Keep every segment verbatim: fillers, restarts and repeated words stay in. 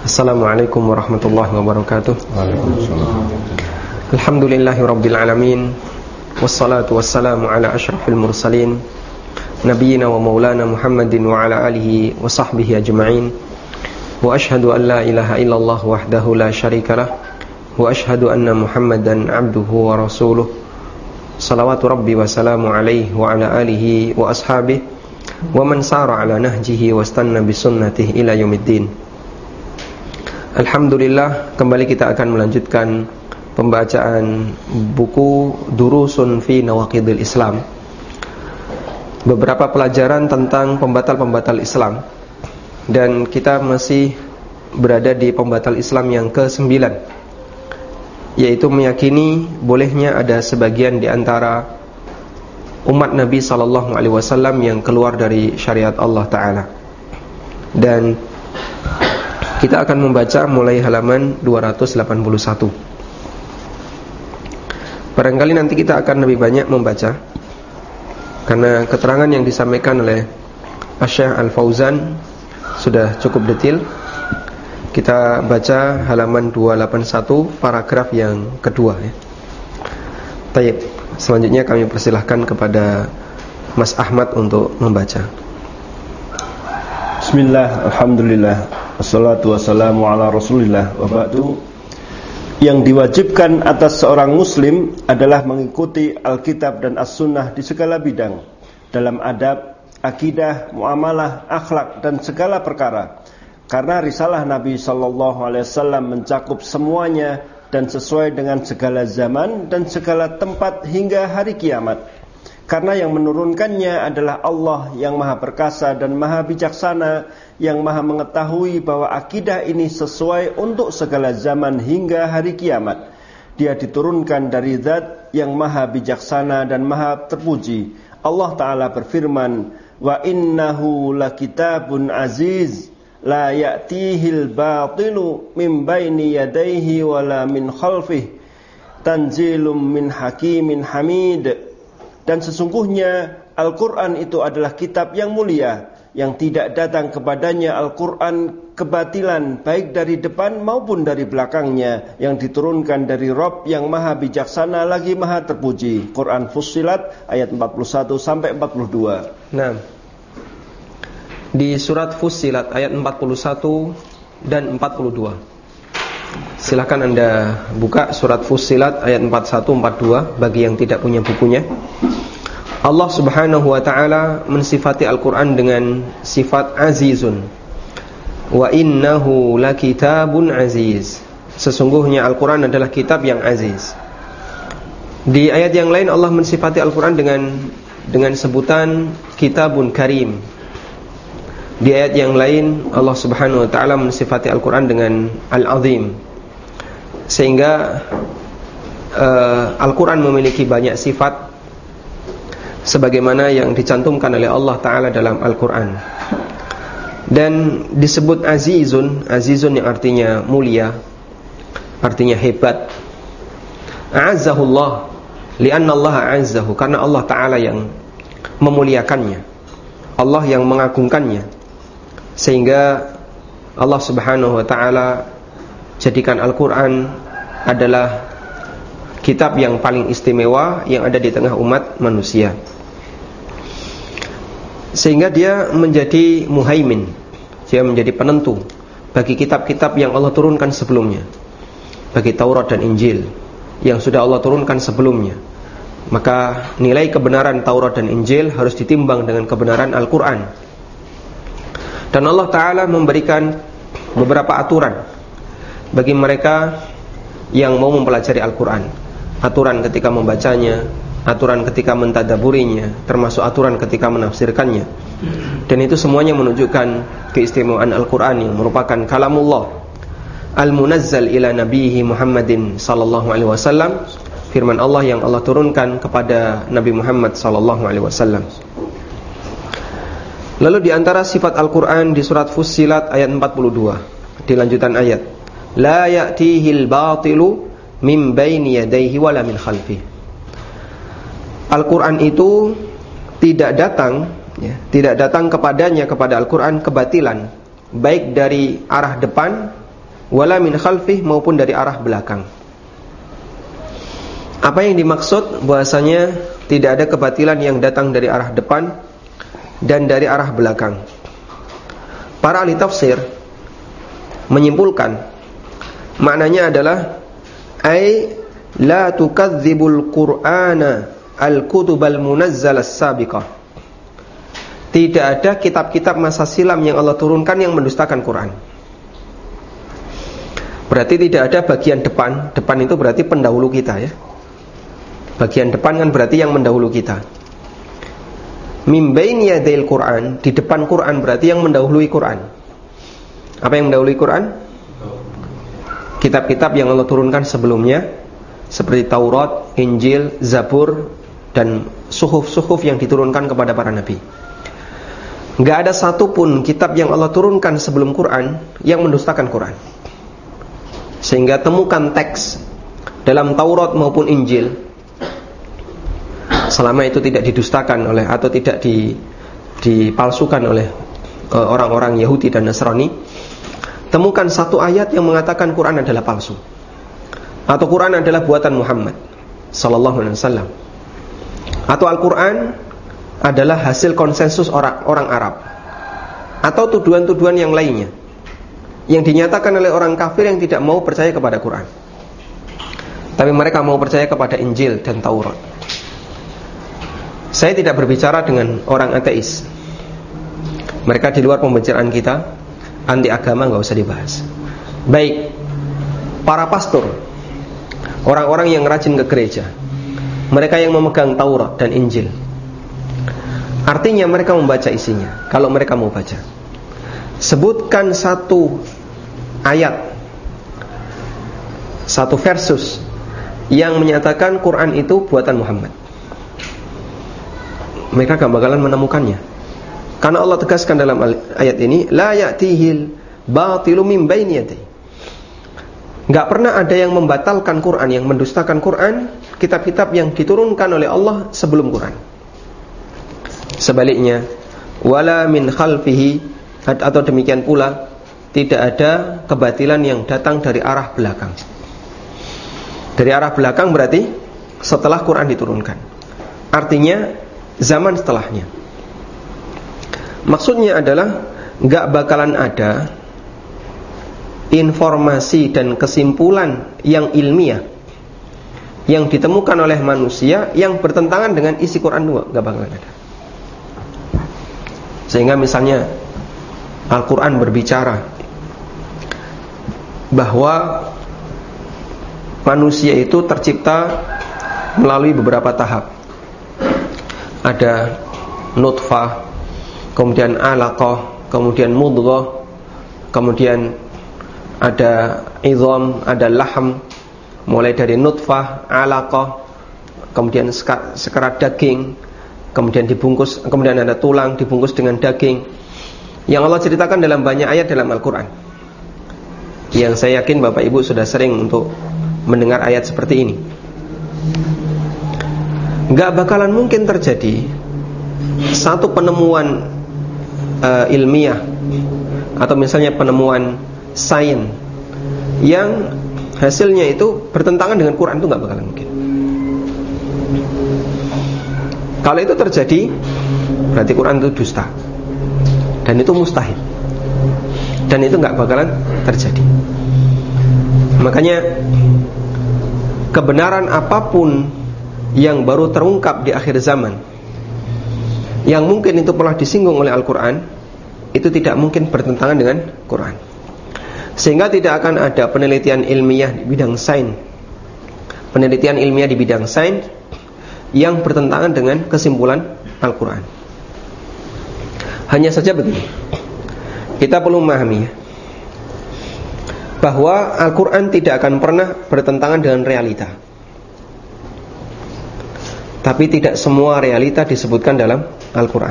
Assalamualaikum warahmatullahi wabarakatuh. Waalaikumsalam. Alhamdulillahi rabbil alamin. Wassalatu wassalamu ala asyrafil mursalin Nabiyyina wa maulana Muhammadin wa ala alihi wa sahbihi ajma'in. Wa ashhadu an la ilaha illallah wahdahu la syarikalah. Wa ashhadu anna Muhammadan abduhu wa rasuluh. Salawatu rabbi wa salamu alaihi wa ala alihi wa ashabihi wa man sara ala nahjihi wa istanna bi sunnatihi ila yaumiddin. Alhamdulillah, kembali kita akan melanjutkan pembacaan buku Durusun fi Nawaqidil Islam. Beberapa pelajaran tentang pembatal-pembatal Islam. Dan kita masih berada di pembatal Islam yang kesembilan, yaitu meyakini bolehnya ada sebagian di antara umat Nabi sallallahu alaihi wasallam yang keluar dari syariat Allah Ta'ala. Dan kita akan membaca mulai halaman dua ratus delapan puluh satu. Barangkali nanti kita akan lebih banyak membaca, karena keterangan yang disampaikan oleh Syekh Al-Fauzan sudah cukup detail. Kita baca halaman dua ratus delapan puluh satu, paragraf yang kedua ya. Baik, selanjutnya kami persilahkan kepada Mas Ahmad untuk membaca. Bismillah, alhamdulillah, wassalatu wassalamu ala rasulillah, wa ba'du. Yang diwajibkan atas seorang muslim adalah mengikuti Alkitab dan As-Sunnah di segala bidang, dalam adab, akidah, muamalah, akhlak, dan segala perkara. Karena risalah Nabi sallallahu alaihi wasallam mencakup semuanya dan sesuai dengan segala zaman dan segala tempat hingga hari kiamat. Karena yang menurunkannya adalah Allah yang maha perkasa dan maha bijaksana, yang maha mengetahui bahwa akidah ini sesuai untuk segala zaman hingga hari kiamat. Dia diturunkan dari Zat yang maha bijaksana dan maha terpuji. Allah Ta'ala berfirman, wa innahu lakitabun aziz la ya'tihil batilu min baini yadayhi wala min khalfih tanzilum min hakimin hamid. Dan sesungguhnya Al-Quran itu adalah kitab yang mulia, yang tidak datang kepadanya Al-Quran kebatilan, baik dari depan maupun dari belakangnya, yang diturunkan dari Rabb yang maha bijaksana lagi maha terpuji. Quran Fussilat ayat empat puluh satu sampai empat puluh dua. Nah, di surat Fussilat ayat empat puluh satu dan empat puluh dua. Silakan Anda buka surat Fussilat ayat empat puluh satu empat puluh dua bagi yang tidak punya bukunya. Allah Subhanahu wa taala mensifati Al-Qur'an dengan sifat azizun. Wa innahu lakitabun aziz. Sesungguhnya Al-Qur'an adalah kitab yang aziz. Di ayat yang lain Allah mensifati Al-Qur'an dengan dengan sebutan kitabun karim. Di ayat yang lain Allah Subhanahu wa taala mensifati Al-Qur'an dengan al-azim. Sehingga uh, Al-Qur'an memiliki banyak sifat sebagaimana yang dicantumkan oleh Allah Ta'ala dalam Al-Quran. Dan disebut azizun, azizun yang artinya mulia, artinya hebat. A'azzahullah li'anna Allah a'azzahu, karena Allah Ta'ala yang memuliakannya, Allah yang mengagungkannya. Sehingga Allah Subhanahu wa Ta'ala jadikan Al-Quran adalah kitab yang paling istimewa yang ada di tengah umat manusia. Sehingga dia menjadi muhaimin, dia menjadi penentu bagi kitab-kitab yang Allah turunkan sebelumnya, bagi Taurat dan Injil yang sudah Allah turunkan sebelumnya. Maka nilai kebenaran Taurat dan Injil harus ditimbang dengan kebenaran Al-Quran. Dan Allah Ta'ala memberikan beberapa aturan bagi mereka yang mau mempelajari Al-Quran. Aturan ketika membacanya, aturan ketika mentadaburinya, termasuk aturan ketika menafsirkannya. Dan itu semuanya menunjukkan keistimewaan Al-Quran yang merupakan kalamullah al-munazzal ila nabihi Muhammadin sallallahu alaihi wasallam, firman Allah yang Allah turunkan kepada Nabi Muhammad sallallahu alaihi wasallam. Lalu di antara sifat Al-Quran di surat Fussilat ayat empat puluh dua, di lanjutan ayat, la ya'tihil batilu min baini yadayhi wala min khalfihi. Al-Quran itu tidak datang ya, tidak datang kepadanya, kepada Al-Quran, kebatilan, baik dari arah depan wala min khalfih, maupun dari arah belakang. Apa yang dimaksud? Bahwasanya tidak ada kebatilan yang datang dari arah depan dan dari arah belakang. Para ahli tafsir menyimpulkan maknanya adalah ai la tukadzibul qur'ana al-kutubal munazzal as-sabiqah. Tidak ada kitab-kitab masa silam yang Allah turunkan yang mendustakan Quran. Berarti tidak ada bagian depan. Depan itu berarti pendahulu kita, ya. Bagian depan kan berarti yang mendahulu kita. Mim baini yadil Quran, di depan Quran berarti yang mendahului Quran. Apa yang mendahului Quran? Kitab-kitab yang Allah turunkan sebelumnya, seperti Taurat, Injil, Zabur, dan suhuf-suhuf yang diturunkan kepada para nabi. Gak ada satupun kitab yang Allah turunkan sebelum Quran yang mendustakan Quran. Sehingga temukan teks dalam Taurat maupun Injil, selama itu tidak didustakan oleh atau tidak di, dipalsukan oleh uh, orang-orang Yahudi dan Nasrani, temukan satu ayat yang mengatakan Quran adalah palsu, atau Quran adalah buatan Muhammad sallallahu alaihi wasallam, atau Al-Quran adalah hasil konsensus orang, orang Arab, atau tuduhan-tuduhan yang lainnya yang dinyatakan oleh orang kafir yang tidak mau percaya kepada Quran, tapi mereka mau percaya kepada Injil dan Taurat. Saya tidak berbicara dengan orang ateis. Mereka di luar pembicaraan kita. Anti agama gak usah dibahas. Baik para pastor, orang-orang yang rajin ke gereja, mereka yang memegang Taurat dan Injil, artinya mereka membaca isinya. Kalau mereka mau baca, sebutkan satu ayat, satu versus yang menyatakan Quran itu buatan Muhammad. Mereka gak bakalan menemukannya, karena Allah tegaskan dalam ayat ini, la ya'tihil batilu min baini yadayhi. Gak pernah ada yang membatalkan Quran, yang mendustakan Quran, kitab-kitab yang diturunkan oleh Allah sebelum Quran. Sebaliknya, wala min khalfihi, atau demikian pula tidak ada kebatilan yang datang dari arah belakang. Dari arah belakang berarti setelah Quran diturunkan, artinya zaman setelahnya. Maksudnya adalah gak bakalan ada informasi dan kesimpulan yang ilmiah yang ditemukan oleh manusia yang bertentangan dengan isi Quran dua, gak bakalan ada. Sehingga misalnya Al-Quran berbicara bahwa manusia itu tercipta melalui beberapa tahap. Ada nutfah, kemudian alaqah, kemudian mudghah, kemudian ada idham, ada lahm. Mulai dari nutfah, alaqah, kemudian sekerat daging, kemudian dibungkus, kemudian ada tulang dibungkus dengan daging. Yang Allah ceritakan dalam banyak ayat dalam Al-Quran, yang saya yakin Bapak Ibu sudah sering untuk mendengar ayat seperti ini. Gak bakalan mungkin terjadi satu penemuan uh, ilmiah atau misalnya penemuan sains yang hasilnya itu bertentangan dengan Quran, itu gak bakalan mungkin. Kalau itu terjadi, berarti Quran itu dusta, dan itu mustahil, dan itu gak bakalan terjadi. Makanya kebenaran apapun yang baru terungkap di akhir zaman, yang mungkin itu pernah disinggung oleh Al-Quran, itu tidak mungkin bertentangan dengan Quran. Sehingga tidak akan ada penelitian ilmiah di bidang sains, penelitian ilmiah di bidang sains yang bertentangan dengan kesimpulan Al-Quran. Hanya saja begini, kita perlu memahami bahwa Al-Quran tidak akan pernah bertentangan dengan realita. Tapi tidak semua realita disebutkan dalam Al-Quran.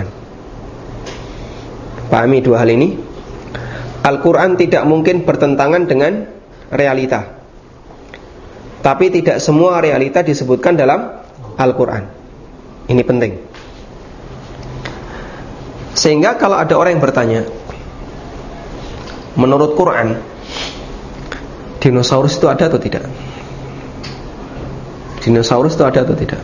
Pahami dua hal ini. Al-Quran tidak mungkin bertentangan dengan realita, tapi tidak semua realita disebutkan dalam Al-Quran. Ini penting. Sehingga kalau ada orang yang bertanya, menurut Quran, dinosaurus itu ada atau tidak? Dinosaurus itu ada atau tidak?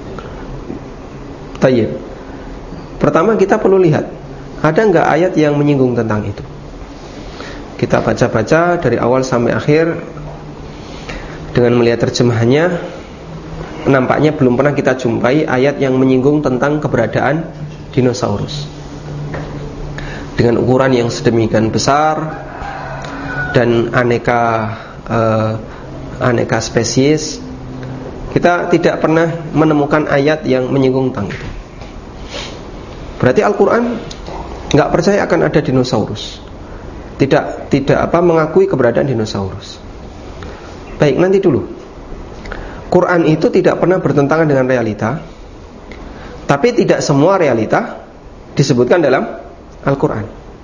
Tayyib. Pertama kita perlu lihat, ada enggak ayat yang menyinggung tentang itu? Kita baca-baca dari awal sampai akhir, dengan melihat terjemahannya, nampaknya belum pernah kita jumpai ayat yang menyinggung tentang keberadaan dinosaurus dengan ukuran yang sedemikian besar dan aneka uh, aneka spesies. Kita tidak pernah menemukan ayat yang menyinggung tentang itu. Berarti Al-Quran nggak percaya akan ada dinosaurus, tidak tidak apa mengakui keberadaan dinosaurus. Baik, nanti dulu. Quran itu tidak pernah bertentangan dengan realita, tapi tidak semua realita disebutkan dalam Al-Quran.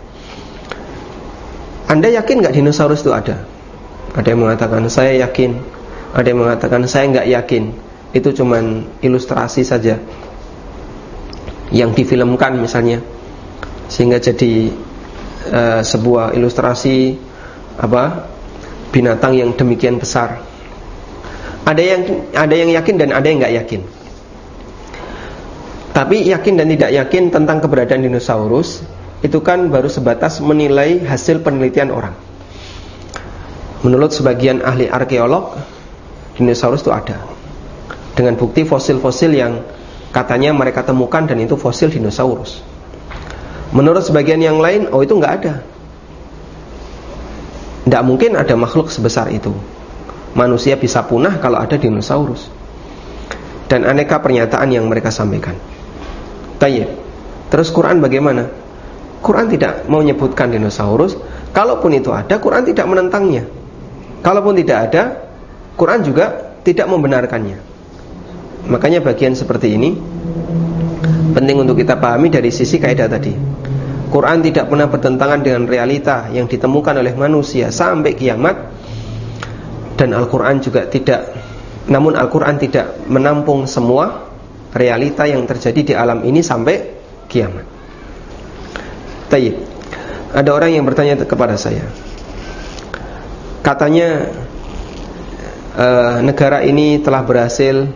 Anda yakin nggak dinosaurus itu ada? Ada yang mengatakan saya yakin, ada yang mengatakan saya nggak yakin, itu cuman ilustrasi saja yang difilmkan misalnya, sehingga jadi uh, sebuah ilustrasi apa binatang yang demikian besar. Ada yang ada yang yakin dan ada yang nggak yakin. Tapi yakin dan tidak yakin tentang keberadaan dinosaurus itu kan baru sebatas menilai hasil penelitian orang. Menurut sebagian ahli arkeolog, dinosaurus itu ada, dengan bukti fosil-fosil yang katanya mereka temukan dan itu fosil dinosaurus. Menurut sebagian yang lain, oh itu nggak ada. Tidak mungkin ada makhluk sebesar itu. Manusia bisa punah kalau ada dinosaurus. Dan aneka pernyataan yang mereka sampaikan. Tayyib. Terus Quran bagaimana? Quran tidak mau menyebutkan dinosaurus. Kalaupun itu ada, Quran tidak menentangnya. Kalaupun tidak ada, Quran juga tidak membenarkannya. Makanya bagian seperti ini penting untuk kita pahami dari sisi kaidah tadi. Quran tidak pernah bertentangan dengan realita yang ditemukan oleh manusia sampai kiamat. Dan Al-Quran juga tidak, namun Al-Quran tidak menampung semua realita yang terjadi di alam ini sampai kiamat. Tayyib. Ada orang yang bertanya kepada saya, katanya uh, negara ini telah berhasil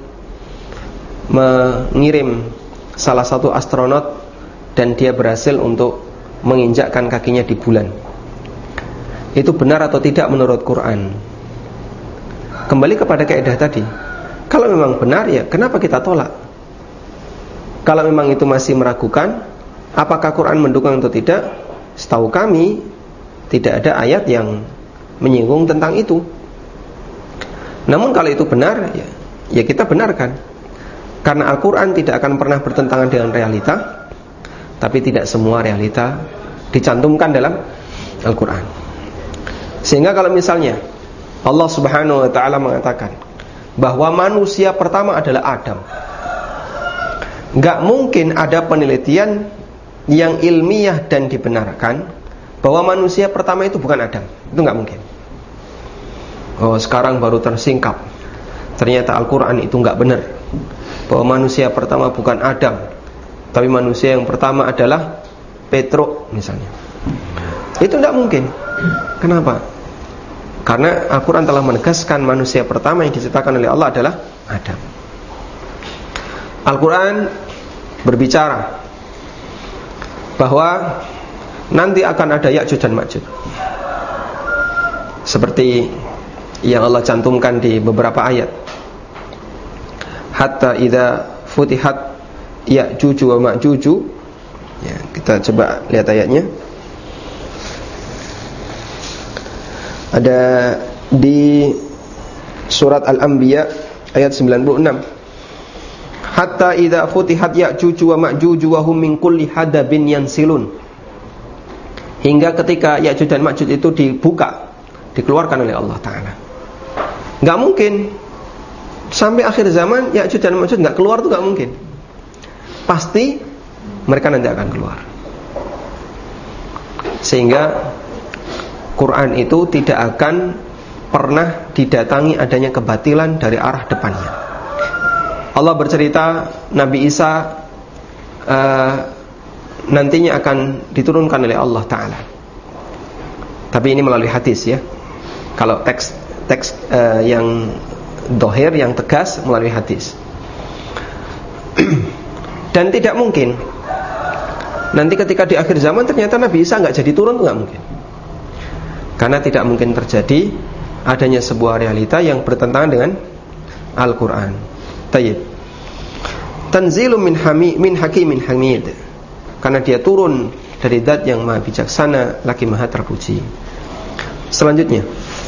mengirim salah satu astronot dan dia berhasil untuk menginjakkan kakinya di bulan. Itu benar atau tidak menurut Quran? Kembali kepada kaidah tadi. Kalau memang benar, ya kenapa kita tolak? Kalau memang itu masih meragukan, apakah Quran mendukung atau tidak? Setahu kami tidak ada ayat yang menyinggung tentang itu. Namun kalau itu benar, ya, ya kita benarkan. Karena Al-Quran tidak akan pernah bertentangan dengan realita, tapi tidak semua realita dicantumkan dalam Al-Quran. Sehingga kalau misalnya Allah Subhanahu wa ta'ala mengatakan bahwa manusia pertama adalah Adam, gak mungkin ada penelitian yang ilmiah dan dibenarkan bahwa manusia pertama itu bukan Adam. Itu gak mungkin. Oh, sekarang baru tersingkap, ternyata Al-Quran itu gak benar, bahwa manusia pertama bukan Adam, tapi manusia yang pertama adalah Petruk misalnya. Itu gak mungkin. Kenapa? Karena Al-Quran telah menegaskan manusia pertama yang diciptakan oleh Allah adalah Adam. Al-Quran berbicara bahwa nanti akan ada Ya'juj dan Ma'juj, seperti yang Allah cantumkan di beberapa ayat. Hatta idza futihat Ya'juj wa Ma'juj. Ya, kita coba lihat ayatnya. Ada di surat Al-Anbiya ayat sembilan puluh enam. Hatta idza futihat Ya'juj wa Ma'juj wa hum min kulli hadabin yansilun. Hingga ketika Ya'juj dan Ma'juj itu dibuka, dikeluarkan oleh Allah Ta'ala. Gak mungkin sampai akhir zaman Ya'juj dan Ma'juj gak keluar, itu gak mungkin. Pasti mereka nanti akan keluar. Sehingga Quran itu tidak akan pernah didatangi adanya kebatilan dari arah depannya. Allah bercerita Nabi Isa uh, nantinya akan diturunkan oleh Allah Ta'ala. Tapi ini melalui hadis ya. Kalau teks teks uh, yang dohir, yang tegas melalui hadis. Dan tidak mungkin nanti ketika di akhir zaman ternyata Nabi Isa nggak jadi turun, nggak mungkin. Karena tidak mungkin terjadi adanya sebuah realita yang bertentangan dengan Al-Quran. Tayyib. Tanzilun min hami min hakimin hamid. Karena dia turun dari zat yang maha bijaksana lagi maha terpuji. Selanjutnya,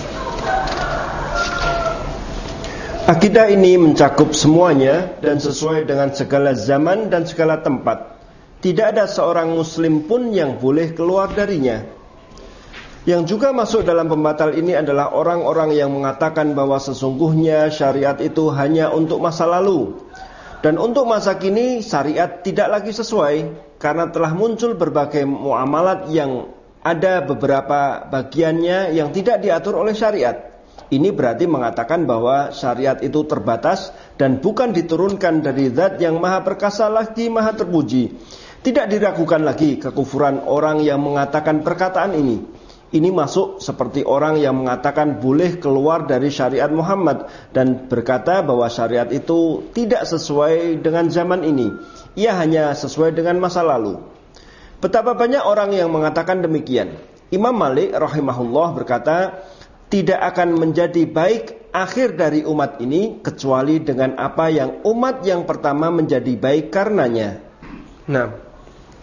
akidah ini mencakup semuanya dan sesuai dengan segala zaman dan segala tempat. Tidak ada seorang muslim pun yang boleh keluar darinya. Yang juga masuk dalam pembatal ini adalah orang-orang yang mengatakan bahwa sesungguhnya syariat itu hanya untuk masa lalu, dan untuk masa kini syariat tidak lagi sesuai, karena telah muncul berbagai muamalat yang ada beberapa bagiannya yang tidak diatur oleh syariat. Ini berarti mengatakan bahwa syariat itu terbatas dan bukan diturunkan dari zat yang maha perkasa lagi maha terpuji. Tidak diragukan lagi kekufuran orang yang mengatakan perkataan ini. Ini masuk seperti orang yang mengatakan boleh keluar dari syariat Muhammad dan berkata bahwa syariat itu tidak sesuai dengan zaman ini. Ia hanya sesuai dengan masa lalu. Betapa banyak orang yang mengatakan demikian. Imam Malik rahimahullah berkata, tidak akan menjadi baik akhir dari umat ini kecuali dengan apa yang umat yang pertama menjadi baik karenanya. Nah,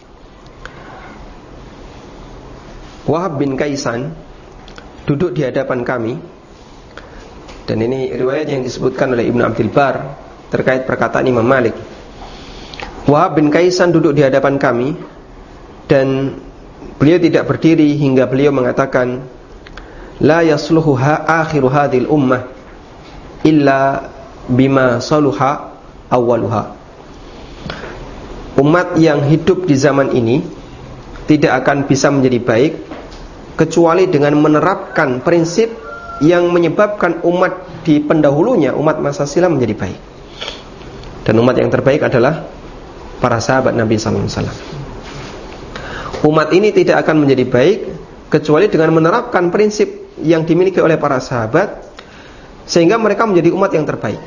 Wahab bin Kaisan duduk di hadapan kami, dan ini riwayat yang disebutkan oleh Ibnu Abdul Bar terkait perkataan Imam Malik. Wahab bin Kaisan duduk di hadapan kami, dan beliau tidak berdiri hingga beliau mengatakan, la yasluhu akhiru hadhil ummah illa bima saluha awwaluha. Umat yang hidup di zaman ini tidak akan bisa menjadi baik kecuali dengan menerapkan prinsip yang menyebabkan umat di pendahulunya, umat masa silam, menjadi baik. Dan umat yang terbaik adalah para sahabat Nabi sallallahu alaihi wasallam. Umat ini tidak akan menjadi baik kecuali dengan menerapkan prinsip yang dimiliki oleh para sahabat, sehingga mereka menjadi umat yang terbaik.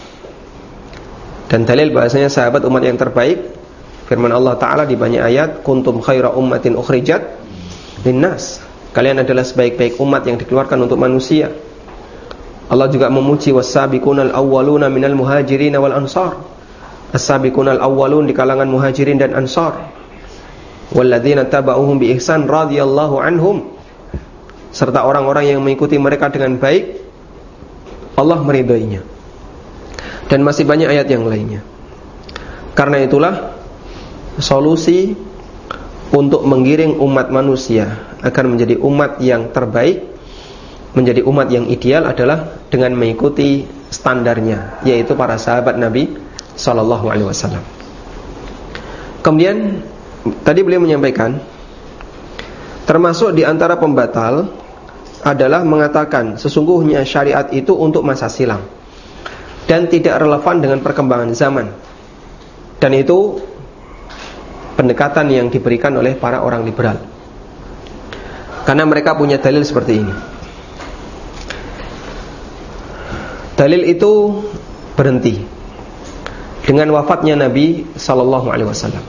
Dan dalil bahasanya sahabat umat yang terbaik, firman Allah Ta'ala di banyak ayat, kuntum khaira ummatin ukhrijat linnas. Kalian adalah sebaik-baik umat yang dikeluarkan untuk manusia. Allah juga memuji was-sabiqunal awwaluna minal muhajirin wal ansar. As-sabiqunal awwalun di kalangan muhajirin dan ansar. Walladzina taba'uhum bi ihsan radhiyallahu anhum. Serta orang-orang yang mengikuti mereka dengan baik, Allah meridainya. Dan masih banyak ayat yang lainnya. Karena itulah solusi untuk menggiring umat manusia agar menjadi umat yang terbaik, menjadi umat yang ideal adalah dengan mengikuti standarnya, yaitu para sahabat Nabi sallallahu alaihi wasallam. Kemudian tadi beliau menyampaikan, termasuk di antara pembatal adalah mengatakan sesungguhnya syariat itu untuk masa silam dan tidak relevan dengan perkembangan zaman. Dan itu pendekatan yang diberikan oleh para orang liberal, karena mereka punya dalil seperti ini. Dalil itu berhenti dengan wafatnya Nabi sallallahu alaihi wasallam.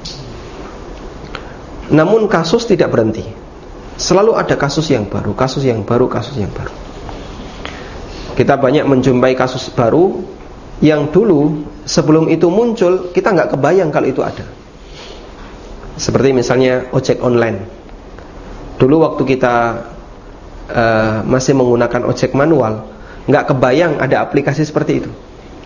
Namun kasus tidak berhenti. Selalu ada kasus yang baru, kasus yang baru, kasus yang baru. Kita banyak menjumpai kasus baru yang dulu sebelum itu muncul kita nggak kebayang kalau itu ada. Seperti misalnya ojek online. Dulu waktu kita uh, masih menggunakan ojek manual, nggak kebayang ada aplikasi seperti itu.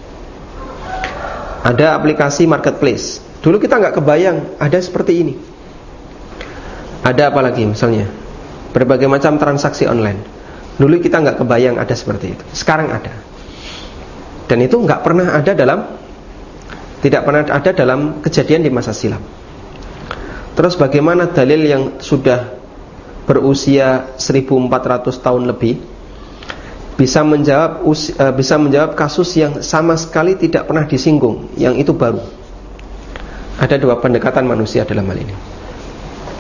Ada aplikasi marketplace. Dulu kita nggak kebayang ada seperti ini. Ada apa lagi misalnya? Berbagai macam transaksi online. Dulu kita nggak kebayang ada seperti itu. Sekarang ada. Dan itu nggak pernah ada dalam, tidak pernah ada dalam kejadian di masa silam. Terus bagaimana dalil yang sudah berusia seribu empat ratus tahun lebih bisa menjawab bisa menjawab kasus yang sama sekali tidak pernah disinggung, yang itu baru? Ada dua pendekatan manusia dalam hal ini.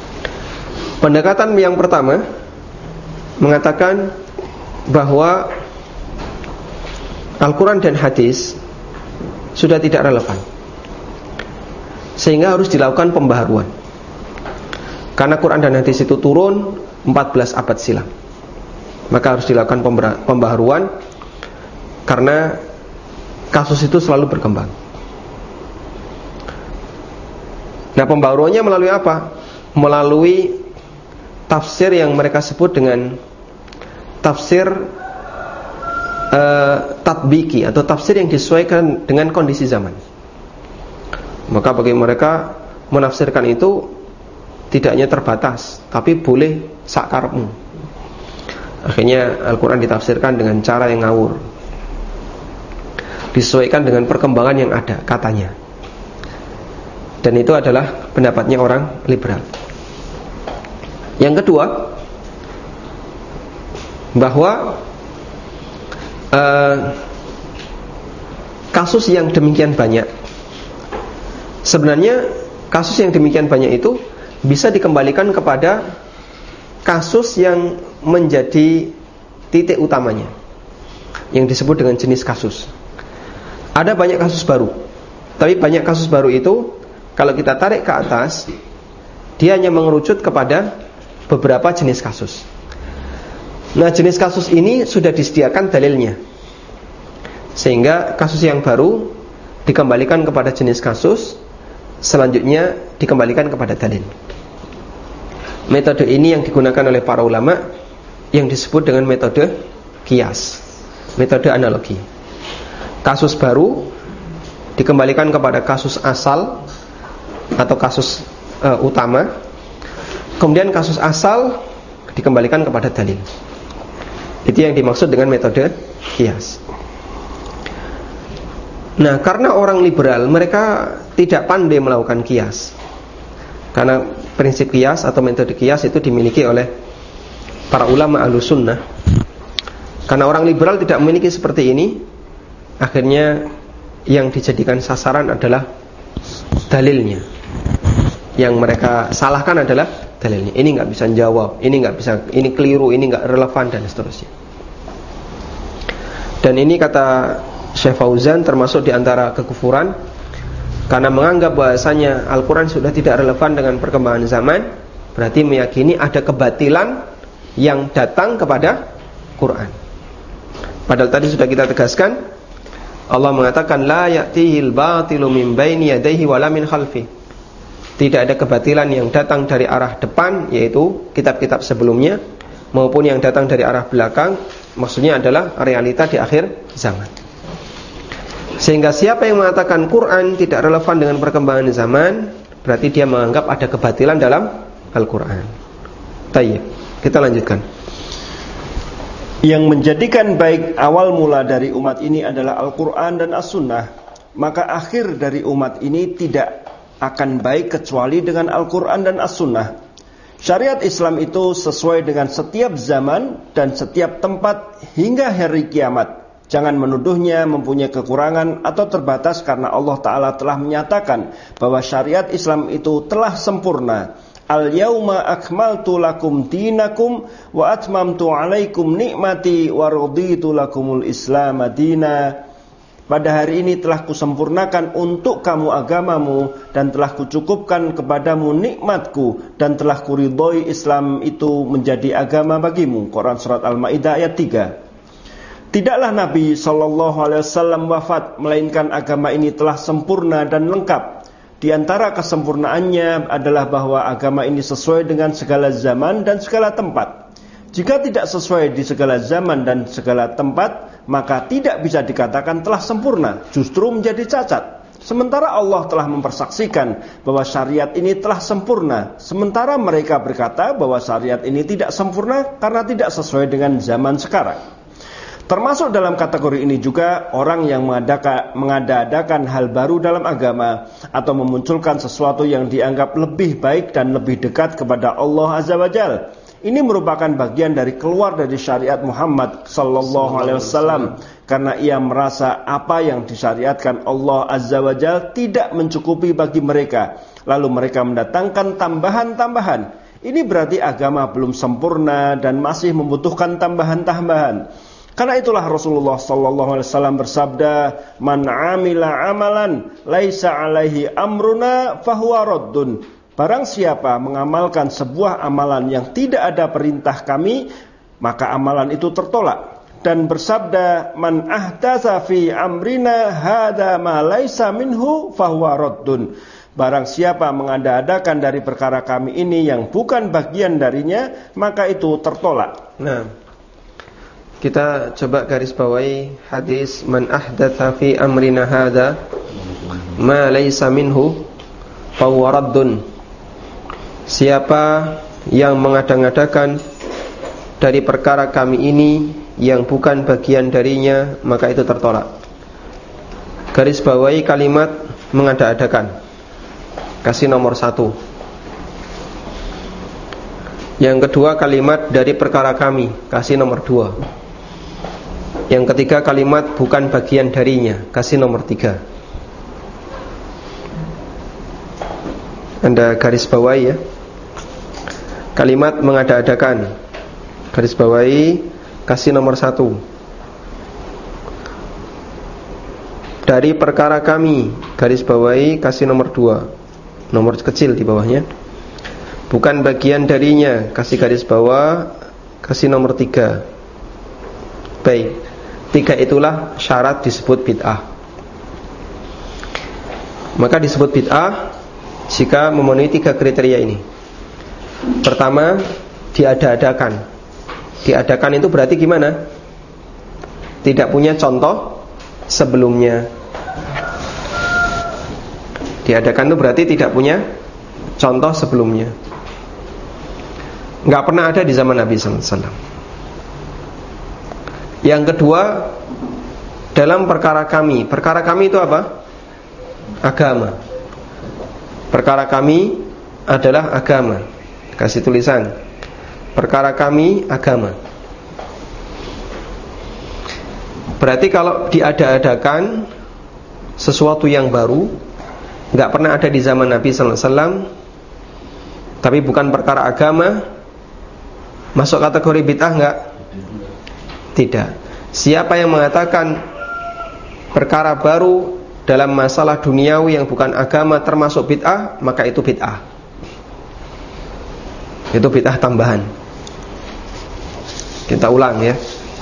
Pendekatan yang pertama mengatakan bahwa Al-Quran dan hadis sudah tidak relevan, sehingga harus dilakukan pembaharuan. Karena Quran dan hadis itu turun empat belas abad silam, maka harus dilakukan pembaharuan, karena kasus itu selalu berkembang. Nah, pembaharuannya melalui apa? Melalui tafsir yang mereka sebut dengan tafsir uh, tatbiki, atau tafsir yang disesuaikan dengan kondisi zaman. Maka bagi mereka menafsirkan itu tidak hanya terbatas, tapi boleh sakarepmu. Akhirnya Al-Quran ditafsirkan dengan cara yang ngawur, disesuaikan dengan perkembangan yang ada, katanya. Dan itu adalah pendapatnya orang liberal. Yang kedua, bahwa uh, kasus yang demikian banyak, sebenarnya kasus yang demikian banyak itu bisa dikembalikan kepada kasus yang menjadi titik utamanya, yang disebut dengan jenis kasus. Ada banyak kasus baru, tapi banyak kasus baru itu kalau kita tarik ke atas, dia hanya mengerucut kepada beberapa jenis kasus. Nah, jenis kasus ini sudah disediakan dalilnya, sehingga kasus yang baru dikembalikan kepada jenis kasus, selanjutnya dikembalikan kepada dalil. Metode ini yang digunakan oleh para ulama, yang disebut dengan metode qiyas, metode analogi. Kasus baru dikembalikan kepada kasus asal atau kasus uh, utama, kemudian kasus asal dikembalikan kepada dalil. Itu yang dimaksud dengan metode qiyas. Nah, karena orang liberal mereka tidak pandai melakukan qiyas, karena prinsip qiyas atau metode qiyas itu dimiliki oleh para ulama ahlus sunnah. Karena orang liberal tidak memiliki seperti ini, akhirnya yang dijadikan sasaran adalah dalilnya. Yang mereka salahkan adalah dalilnya. Ini nggak bisa jawab, ini nggak bisa, ini keliru, ini nggak relevan, dan seterusnya. Dan ini kata Syekh Fauzan termasuk di antara kekufuran, karena menganggap bahasanya Al-Quran sudah tidak relevan dengan perkembangan zaman, berarti meyakini ada kebatilan yang datang kepada Quran. Padahal tadi sudah kita tegaskan, Allah mengatakan la ya'tihil batilu min baini yadayhi wala min khalfi. Tidak ada kebatilan yang datang dari arah depan, yaitu kitab-kitab sebelumnya, maupun yang datang dari arah belakang, maksudnya adalah realita di akhir zaman. Sehingga siapa yang mengatakan Quran tidak relevan dengan perkembangan zaman, berarti dia menganggap ada kebatilan dalam Al-Quran. Tayyib, kita lanjutkan. Yang menjadikan baik awal mula dari umat ini adalah Al-Quran dan As-Sunnah, maka akhir dari umat ini tidak akan baik kecuali dengan Al-Quran dan As-Sunnah. Syariat Islam itu sesuai dengan setiap zaman dan setiap tempat hingga hari kiamat. Jangan menuduhnya mempunyai kekurangan atau terbatas, karena Allah Ta'ala telah menyatakan bahwa syariat Islam itu telah sempurna. Al-yawma akmaltu lakum dinakum wa atmamtu alaikum nikmati wa raditu lakumul islam madina. Pada hari ini telah kusempurnakan untuk kamu agamamu, dan telah kucukupkan kepadamu nikmatku, dan telah kuridhoi Islam itu menjadi agama bagimu. Quran Surat Al-Ma'idah ayat tiga. Tidaklah Nabi shallallahu alaihi wasallam wafat, melainkan agama ini telah sempurna dan lengkap. Di antara kesempurnaannya adalah bahwa agama ini sesuai dengan segala zaman dan segala tempat. Jika tidak sesuai di segala zaman dan segala tempat, maka tidak bisa dikatakan telah sempurna, justru menjadi cacat. Sementara Allah telah mempersaksikan bahwa syariat ini telah sempurna, sementara mereka berkata bahwa syariat ini tidak sempurna karena tidak sesuai dengan zaman sekarang. Termasuk dalam kategori ini juga orang yang mengada-adakan hal baru dalam agama, atau memunculkan sesuatu yang dianggap lebih baik dan lebih dekat kepada Allah Azza wa Jalla. Ini merupakan bagian dari keluar dari syariat Muhammad sallallahu alaihi wasallam, karena ia merasa apa yang disyariatkan Allah Azza wa Jalla tidak mencukupi bagi mereka, lalu mereka mendatangkan tambahan-tambahan. Ini berarti agama belum sempurna dan masih membutuhkan tambahan-tambahan. Karena itulah Rasulullah sallallahu alaihi wasallam bersabda, "Man 'amila 'amalan laisa 'alaihi amruna fahuwa raddun." Barang siapa mengamalkan sebuah amalan yang tidak ada perintah kami, maka amalan itu tertolak. Dan bersabda, "Man ahdatsa fi amrina hadza ma laisa minhu fahuwa raddun." Barang siapa mengada-adakan dari perkara kami ini yang bukan bagian darinya, maka itu tertolak. Nah, kita coba garis bawahi hadis man ahdatsa fi amrina hadza ma laisa minhu fahuwa raddun. Siapa yang mengada-adakan dari perkara kami ini yang bukan bagian darinya, maka itu tertolak. Garis bawahi kalimat mengada-adakan, kasih nomor satu. Yang kedua kalimat dari perkara kami, kasih nomor dua. Yang ketiga kalimat bukan bagian darinya, kasih nomor tiga. Anda garis bawahi ya. Kalimat mengada-adakan, garis bawahi, kasih nomor satu. Dari perkara kami, garis bawahi, kasih nomor dua. Nomor kecil di bawahnya. Bukan bagian darinya, kasih garis bawah, kasih nomor tiga. Baik, tiga itulah syarat disebut bid'ah. Maka disebut bid'ah jika memenuhi tiga kriteria ini. Pertama, diada-adakan. Diadakan itu berarti gimana? Tidak punya contoh sebelumnya. Diadakan itu berarti tidak punya contoh sebelumnya. Nggak pernah ada di zaman Nabi sallallahu alaihi wasallam. Yang kedua, dalam perkara kami. Perkara kami itu apa? Agama. Perkara kami adalah agama. Kasih tulisan. Perkara kami agama. Berarti kalau diada-adakan sesuatu yang baru, nggak pernah ada di zaman Nabi sallallahu alaihi wasallam, tapi bukan perkara agama, masuk kategori bid'ah nggak? Tidak. Siapa yang mengatakan perkara baru dalam masalah duniawi yang bukan agama termasuk bid'ah, maka itu bid'ah. Itu bid'ah tambahan. Kita ulang ya.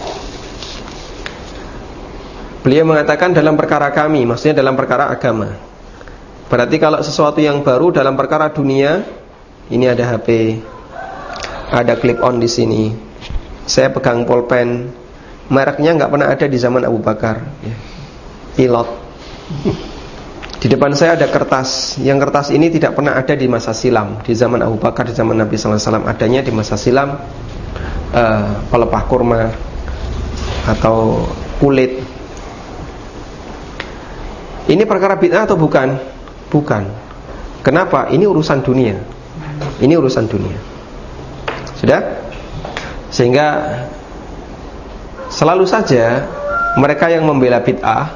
Beliau mengatakan dalam perkara kami, maksudnya dalam perkara agama. Berarti kalau sesuatu yang baru dalam perkara dunia, ini ada H P, ada clip on di sini. Saya pegang pulpen, mereknya nggak pernah ada di zaman Abu Bakar. Ya. Pilot. Di depan saya ada kertas. Yang kertas ini tidak pernah ada di masa silam. Di zaman Abu Bakar, di zaman Nabi sallallahu alaihi wasallam. Adanya di masa silam uh, pelepah kurma atau kulit. Ini perkara bid'ah atau bukan? Bukan. Kenapa? Ini urusan dunia. Ini urusan dunia. Sudah? Sehingga selalu saja mereka yang membela bid'ah,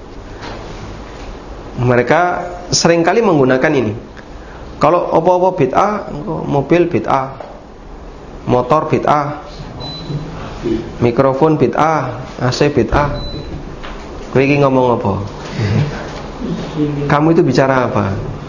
mereka seringkali menggunakan ini. Kalau apa-apa bid'ah, mobil bid'ah, motor bid'ah, mikrofon bid'ah, A C bid'ah. Kowe iki ngomong apa? Kamu itu bicara apa?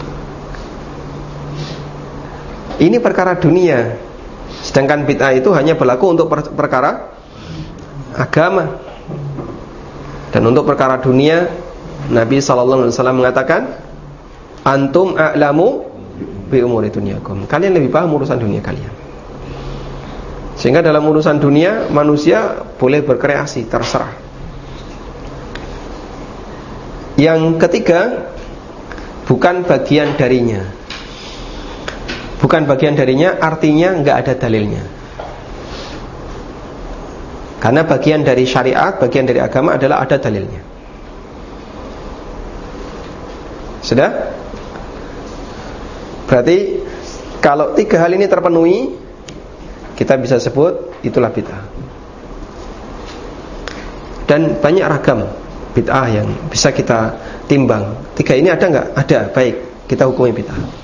Ini perkara dunia. Sedangkan bid'ah itu hanya berlaku untuk per- perkara agama. Dan untuk perkara dunia, Nabi sallallahu alaihi wasallam mengatakan, antum a'lamu bi umuri dunyakum. Kalian lebih paham urusan dunia kalian. Sehingga dalam urusan dunia manusia boleh berkreasi, terserah. Yang ketiga, bukan bagian darinya. Bukan bagian darinya artinya enggak ada dalilnya. Karena bagian dari syariat, bagian dari agama adalah ada dalilnya. Sudah? Berarti kalau tiga hal ini terpenuhi, kita bisa sebut itulah bid'ah. Dan banyak ragam bid'ah yang bisa kita timbang. Tiga ini ada enggak? Ada, baik, kita hukumi bid'ah.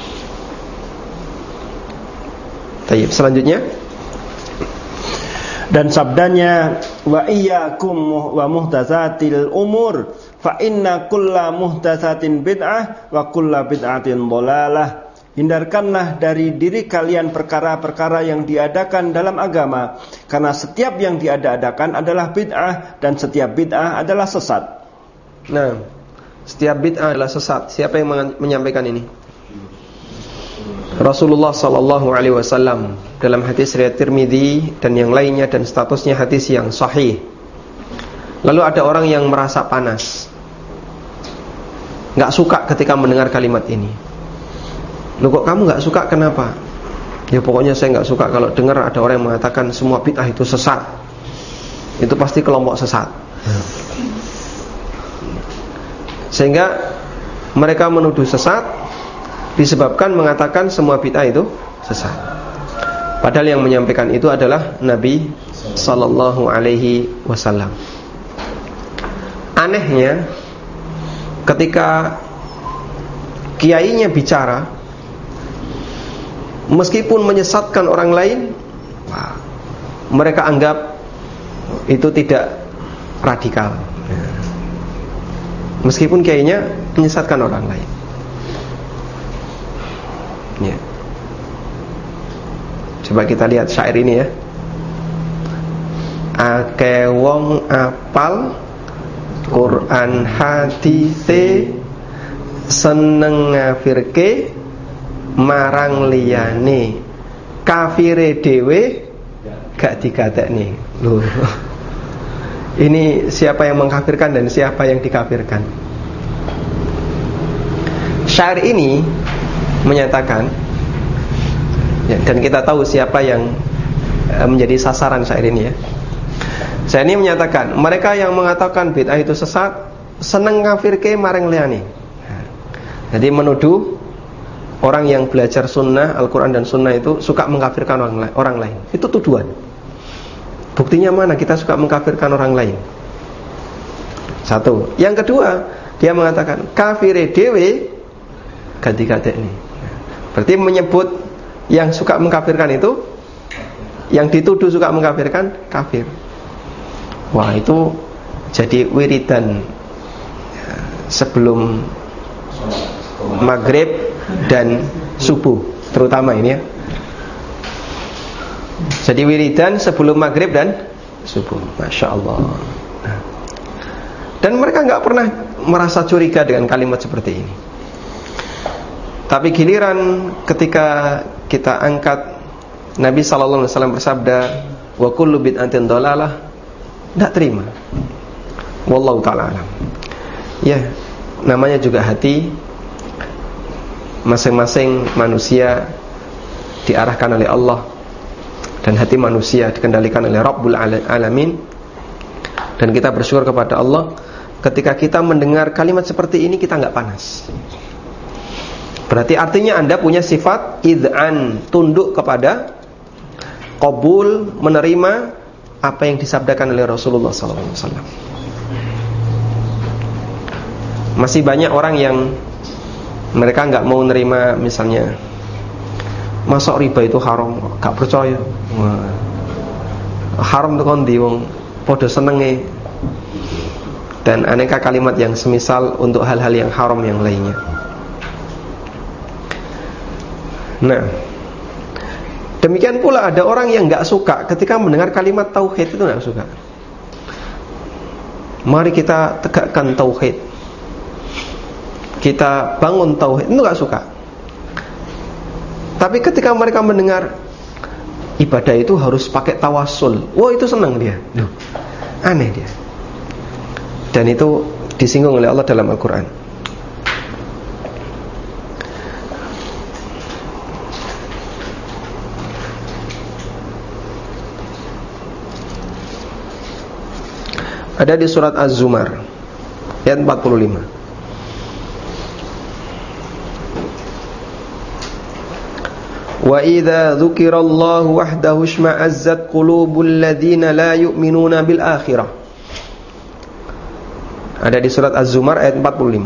Baik, selanjutnya Dan sabdanya, wa iyyakum wa muhdatsatil umur fa inna kulla muhdatsatin bid'ah wa kulla bid'atin dhalalah. Hindarkanlah dari diri kalian perkara-perkara yang diadakan dalam agama, karena setiap yang diada-adakan adalah bid'ah dan setiap bid'ah adalah sesat. Nah, setiap bid'ah adalah sesat. Siapa yang menyampaikan ini? Rasulullah sallallahu alaihi wasallam dalam hadis riwayat Tirmidzi dan yang lainnya, dan statusnya hadis yang sahih. Lalu ada orang yang merasa panas, enggak suka ketika mendengar kalimat ini. Loh, kok kamu enggak suka, kenapa? Ya pokoknya saya enggak suka kalau dengar ada orang yang mengatakan semua bid'ah itu sesat. Itu pasti kelompok sesat. Sehingga mereka menuduh sesat disebabkan mengatakan semua bid'ah itu sesat. Padahal yang menyampaikan itu adalah Nabi sallallahu alaihi wasallam. Anehnya, ketika kiainya bicara, meskipun menyesatkan orang lain, mereka anggap itu tidak radikal. Meskipun kiainya menyesatkan orang lain. Ya. Coba kita lihat syair ini ya. Akeh wong apal Quran hadise seneng ngafirke marang liyane, kafire dhewe gak digatekne. Loh. Ini siapa yang mengkafirkan dan siapa yang dikafirkan? Syair ini menyatakan, ya, dan kita tahu siapa yang e, menjadi sasaran syair ini ya. Syair ini menyatakan, mereka yang mengatakan bid'ah itu sesat seneng ngafirke marang liyane. Jadi menuduh orang yang belajar sunnah, Al-Quran dan sunnah itu suka mengkafirkan orang, orang lain. Itu tuduhan. Buktinya mana kita suka mengkafirkan orang lain? Satu. Yang kedua, dia mengatakan kafire dewe ganti-ganti ini. Berarti menyebut yang suka mengkafirkan itu, yang dituduh suka mengkafirkan, kafir. Wah, itu jadi wiridan sebelum maghrib dan subuh, terutama ini ya. Jadi wiridan sebelum maghrib dan subuh. Masya Allah. Dan mereka gak pernah merasa curiga dengan kalimat seperti ini. Tapi giliran ketika kita angkat Nabi sallallahu alaihi wasallam bersabda, wa kullu bid'atin dhalalah, tidak terima. Wallahu ta'ala alam. Ya, namanya juga hati. Masing-masing manusia diarahkan oleh Allah, dan hati manusia dikendalikan oleh Rabbul Alamin. Dan kita bersyukur kepada Allah, ketika kita mendengar kalimat seperti ini kita gak panas. Berarti artinya Anda punya sifat id'an, tunduk kepada, qabul, menerima apa yang disabdakan oleh Rasulullah sallallahu alaihi wasallam. Masih banyak orang yang mereka nggak mau nerima, misalnya masuk riba itu haram, gak percaya. Wah, haram tuh kondi wong podo senenge, dan aneka kalimat yang semisal untuk hal-hal yang haram yang lainnya. Nah, demikian pula ada orang yang nggak suka ketika mendengar kalimat tauhid, itu nggak suka. Mari kita tegakkan tauhid, kita bangun tauhid, itu nggak suka. Tapi ketika mereka mendengar ibadah itu harus pakai tawasul, wah itu senang dia. Duh, aneh dia. Dan itu disinggung oleh Allah dalam Al-Quran. Ada di surat Az-Zumar ayat empat puluh lima. Wa idza dzukirallahu wahdahu ishma'azzat qulubul ladzina la yu'minuna bil akhirah. Ada di surat Az-Zumar ayat empat puluh lima.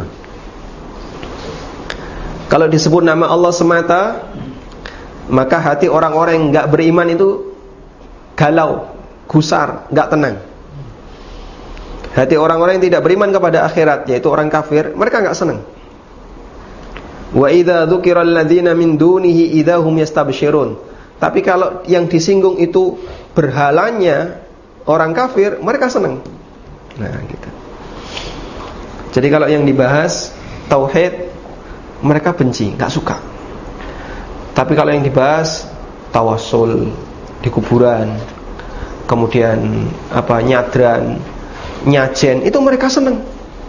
Kalau disebut nama Allah semata, maka hati orang-orang yang enggak beriman itu galau, gusar, nggak tenang. Hati orang-orang yang tidak beriman kepada akhirat, yaitu orang kafir, mereka nggak senang. Wa idza dzukira alladziina min dunihi idza hum yastabsyirun. Tapi kalau yang disinggung itu berhalanya orang kafir, mereka senang. Nah, gitu. Jadi kalau yang dibahas tauhid, mereka benci, nggak suka. Tapi kalau yang dibahas tawassul di kuburan, kemudian apa nyadran, nyajen, itu mereka senang.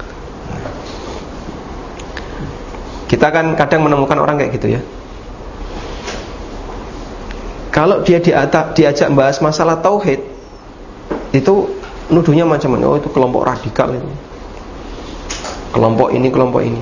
Kita kan kadang menemukan orang kayak gitu ya. Kalau dia diajak bahas masalah tauhid, itu nuduhnya macam-macam. Oh, itu kelompok radikal itu. Kelompok ini, kelompok ini.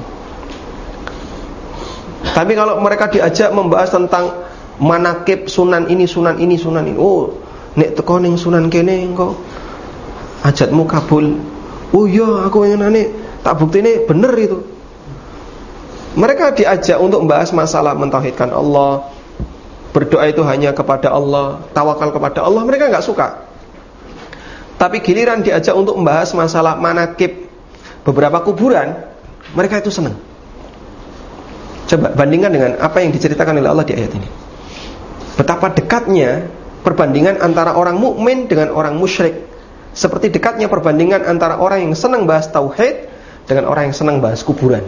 Tapi kalau mereka diajak membahas tentang manakib sunan ini, sunan ini, sunan ini. Oh, nek teko ning sunan kene engko hajatmu kabul. Oh iya, aku ingin ane tak buktine bener itu. Mereka diajak untuk membahas masalah mentauhidkan Allah, berdoa itu hanya kepada Allah, tawakal kepada Allah, mereka enggak suka. Tapi giliran diajak untuk membahas masalah manakib beberapa kuburan, mereka itu senang. Coba bandingkan dengan apa yang diceritakan oleh Allah di ayat ini. Betapa dekatnya perbandingan antara orang mukmin dengan orang musyrik. Seperti dekatnya perbandingan antara orang yang senang bahas tauhid dengan orang yang senang bahas kuburan.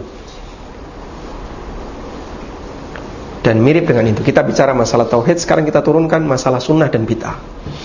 Dan mirip dengan itu, kita bicara masalah tauhid, sekarang kita turunkan masalah sunnah dan bid'ah.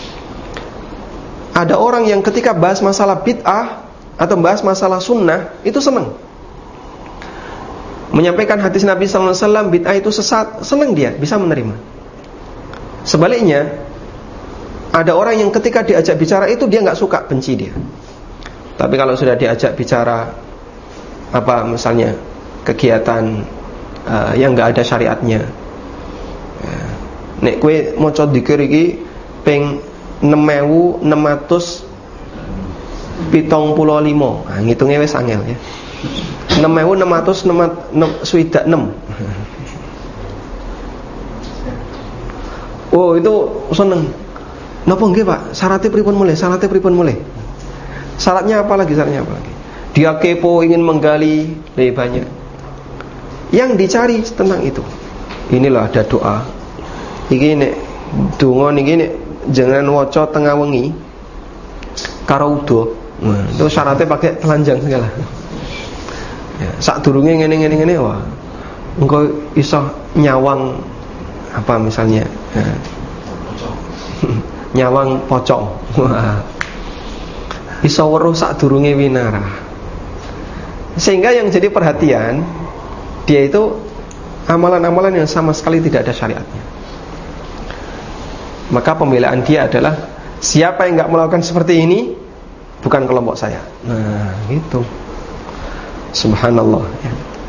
Ada orang yang ketika bahas masalah bid'ah atau bahas masalah sunnah, itu senang. Menyampaikan hadis Nabi sallallahu alaihi wasallam, bid'ah itu sesat, senang dia, bisa menerima. Sebaliknya, ada orang yang ketika diajak bicara itu dia nggak suka, benci dia. Tapi kalau sudah diajak bicara apa misalnya kegiatan uh, yang nggak ada syariatnya, uh, nek kue maca dzikir iki ping enam ewu enam atus pitung puluh lima, nah, ngitungnya wis angel ya. enam ewu enam atus swidak enam. Oh itu seneng. Napa nggih Pak? Syaratnya pripun mulai? Syaratnya pripun mulai? Syaratnya apa lagi? Syaratnya apa lagi? Dia kepo, ingin menggali lebih banyak. Yang dicari tentang itu. Inilah ada doa. Iki nek donga niki nek jangan waca tengah wengi karo udo. Nah, itu syaratnya pakai telanjang segala. Ya, sak durunge ngene-ngene ngene wah. Engko iso nyawang apa misalnya? Ya. Nyawang pocong. Wah. Iso weruh sak durunge winara. Sehingga yang jadi perhatian dia itu amalan-amalan yang sama sekali tidak ada syariatnya. Maka pembelaan dia adalah siapa yang enggak melakukan seperti ini bukan kelompok saya. Nah, gitu. Subhanallah ya.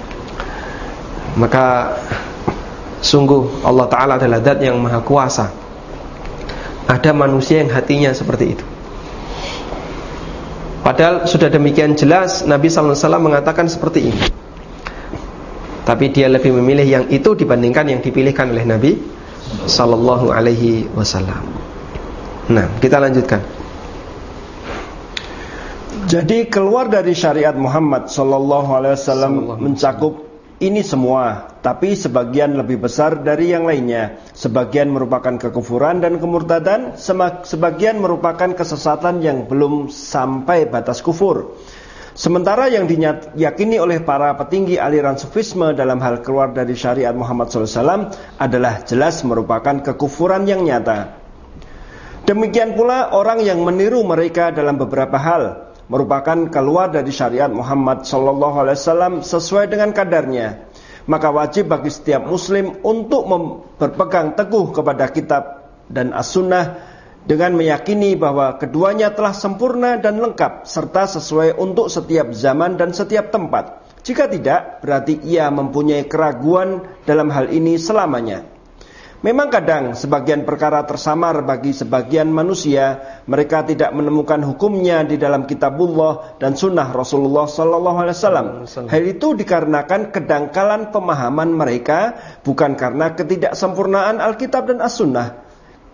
Maka sungguh Allah Ta'ala adalah zat yang maha kuasa. Ada manusia yang hatinya seperti itu. Padahal sudah demikian jelas Nabi sallallahu alaihi wasallam mengatakan seperti ini. Tapi dia lebih memilih yang itu dibandingkan yang dipilihkan oleh Nabi sallallahu alaihi wasallam. Nah, kita lanjutkan. Jadi keluar dari syariat Muhammad sallallahu alaihi wasallam mencakup ini semua, tapi sebagian lebih besar dari yang lainnya. Sebagian merupakan kekufuran dan kemurtadan, sebagian merupakan kesesatan yang belum sampai batas kufur. Sementara yang diyakini oleh para petinggi aliran sufisme dalam hal keluar dari syariat Muhammad sallallahu alaihi wasallam adalah jelas merupakan kekufuran yang nyata. Demikian pula orang yang meniru mereka dalam beberapa hal merupakan keluar dari syariat Muhammad sallallahu alaihi wasallam sesuai dengan kadarnya. Maka wajib bagi setiap muslim untuk berpegang teguh kepada kitab dan as-sunnah dengan meyakini bahwa keduanya telah sempurna dan lengkap serta sesuai untuk setiap zaman dan setiap tempat. Jika tidak, berarti ia mempunyai keraguan dalam hal ini selamanya. Memang kadang sebagian perkara tersamar bagi sebagian manusia, mereka tidak menemukan hukumnya di dalam kitabullah dan sunnah Rasulullah sallallahu alaihi wasallam. Hal itu dikarenakan kedangkalan pemahaman mereka, bukan karena ketidaksempurnaan Alkitab dan As-Sunnah.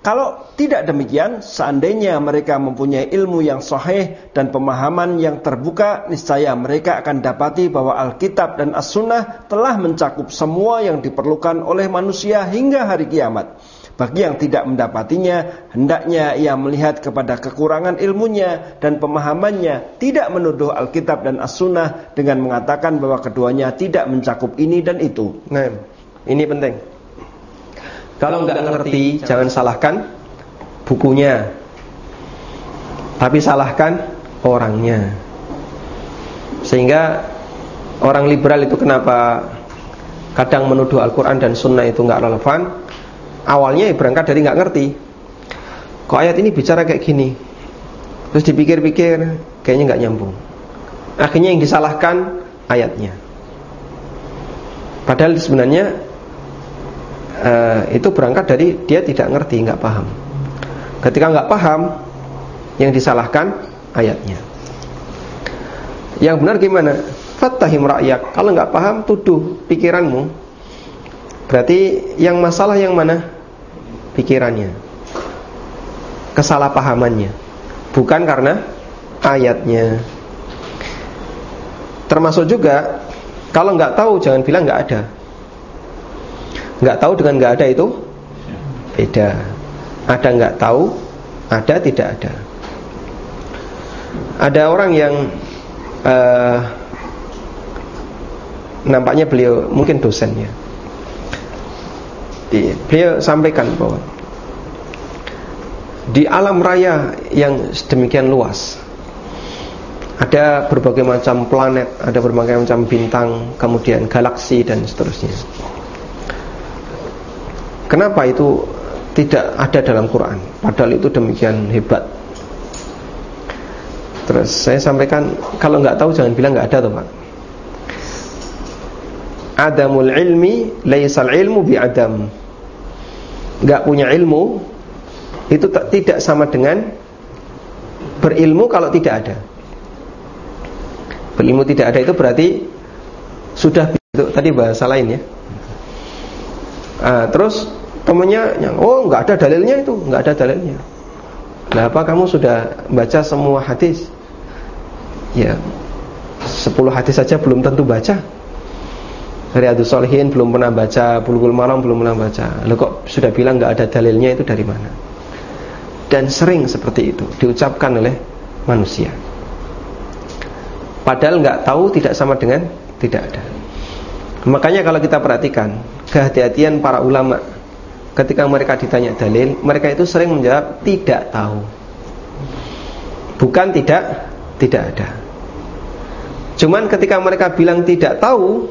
Kalau tidak demikian, seandainya mereka mempunyai ilmu yang sahih dan pemahaman yang terbuka, niscaya mereka akan dapati bahwa Alkitab dan As-Sunnah telah mencakup semua yang diperlukan oleh manusia hingga hari kiamat. Bagi yang tidak mendapatinya, hendaknya ia melihat kepada kekurangan ilmunya dan pemahamannya, tidak menuduh Alkitab dan As-Sunnah dengan mengatakan bahwa keduanya tidak mencakup ini dan itu. Nah, ini penting. Kalau nggak ngerti, jangan salahkan bukunya, tapi salahkan orangnya. Sehingga orang liberal itu kenapa kadang menuduh Al-Quran dan Sunnah itu nggak relevan? Awalnya ya berangkat dari nggak ngerti. Kok ayat ini bicara kayak gini? Terus dipikir-pikir, kayaknya nggak nyambung. Akhirnya yang disalahkan ayatnya. Padahal sebenarnya Uh, itu berangkat dari dia tidak ngerti, nggak paham. Ketika nggak paham, yang disalahkan ayatnya. Yang benar gimana? Fattahim ra'yak. Kalau nggak paham, tuduh pikiranmu. Berarti yang masalah yang mana? Pikirannya, kesalahpahamannya, bukan karena ayatnya. Termasuk juga kalau nggak tahu jangan bilang nggak ada. Nggak tahu dengan nggak ada itu beda. Ada nggak tahu, ada tidak ada. Ada orang yang uh, nampaknya beliau mungkin dosennya. Di, beliau sampaikan bahwa di alam raya yang sedemikian luas ada berbagai macam planet, ada berbagai macam bintang, kemudian galaksi dan seterusnya. Kenapa itu tidak ada dalam Quran? Padahal itu demikian hebat. Terus saya sampaikan, kalau nggak tahu jangan bilang nggak ada, toh Pak. Adamul ilmi laisal ilmu bi adam. Nggak punya ilmu itu tak, tidak sama dengan berilmu kalau tidak ada. Berilmu tidak ada itu berarti sudah itu tadi bahasa lain ya. Ah, terus temannya, oh nggak ada dalilnya itu, nggak ada dalilnya. Nah, apa kamu sudah baca semua hadis? Ya, sepuluh hadis saja belum tentu baca. Riyadhus Shalihin belum pernah baca, Bulughul Maram belum pernah baca. Loh kok sudah bilang nggak ada dalilnya, itu dari mana? Dan sering seperti itu diucapkan oleh manusia. Padahal nggak tahu tidak sama dengan tidak ada. Makanya kalau kita perhatikan kehati-hatian para ulama, ketika mereka ditanya dalil, mereka itu sering menjawab tidak tahu. Bukan tidak tidak ada. Cuman ketika mereka bilang tidak tahu,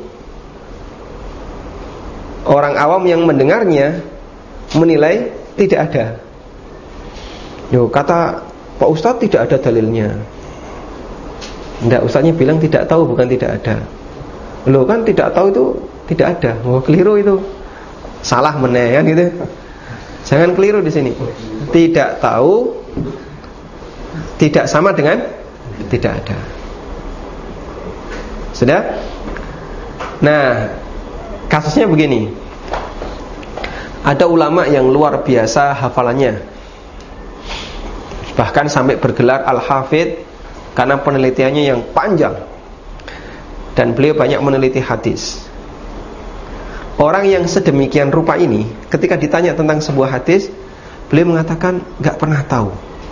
orang awam yang mendengarnya menilai tidak ada. Yo, kata Pak Ustadz tidak ada dalilnya. Enggak, Ustadznya bilang tidak tahu, bukan tidak ada. Loh kan tidak tahu itu tidak ada. Oh, keliru itu. Salah meneh kan gitu. Jangan keliru di sini. Tidak tahu tidak sama dengan tidak ada. Sudah? Nah, kasusnya begini. Ada ulama yang luar biasa hafalannya, bahkan sampai bergelar Al-Hafidh karena penelitiannya yang panjang. Dan beliau banyak meneliti hadis. Orang yang sedemikian rupa ini, ketika ditanya tentang sebuah hadis, beliau mengatakan gak pernah tahu.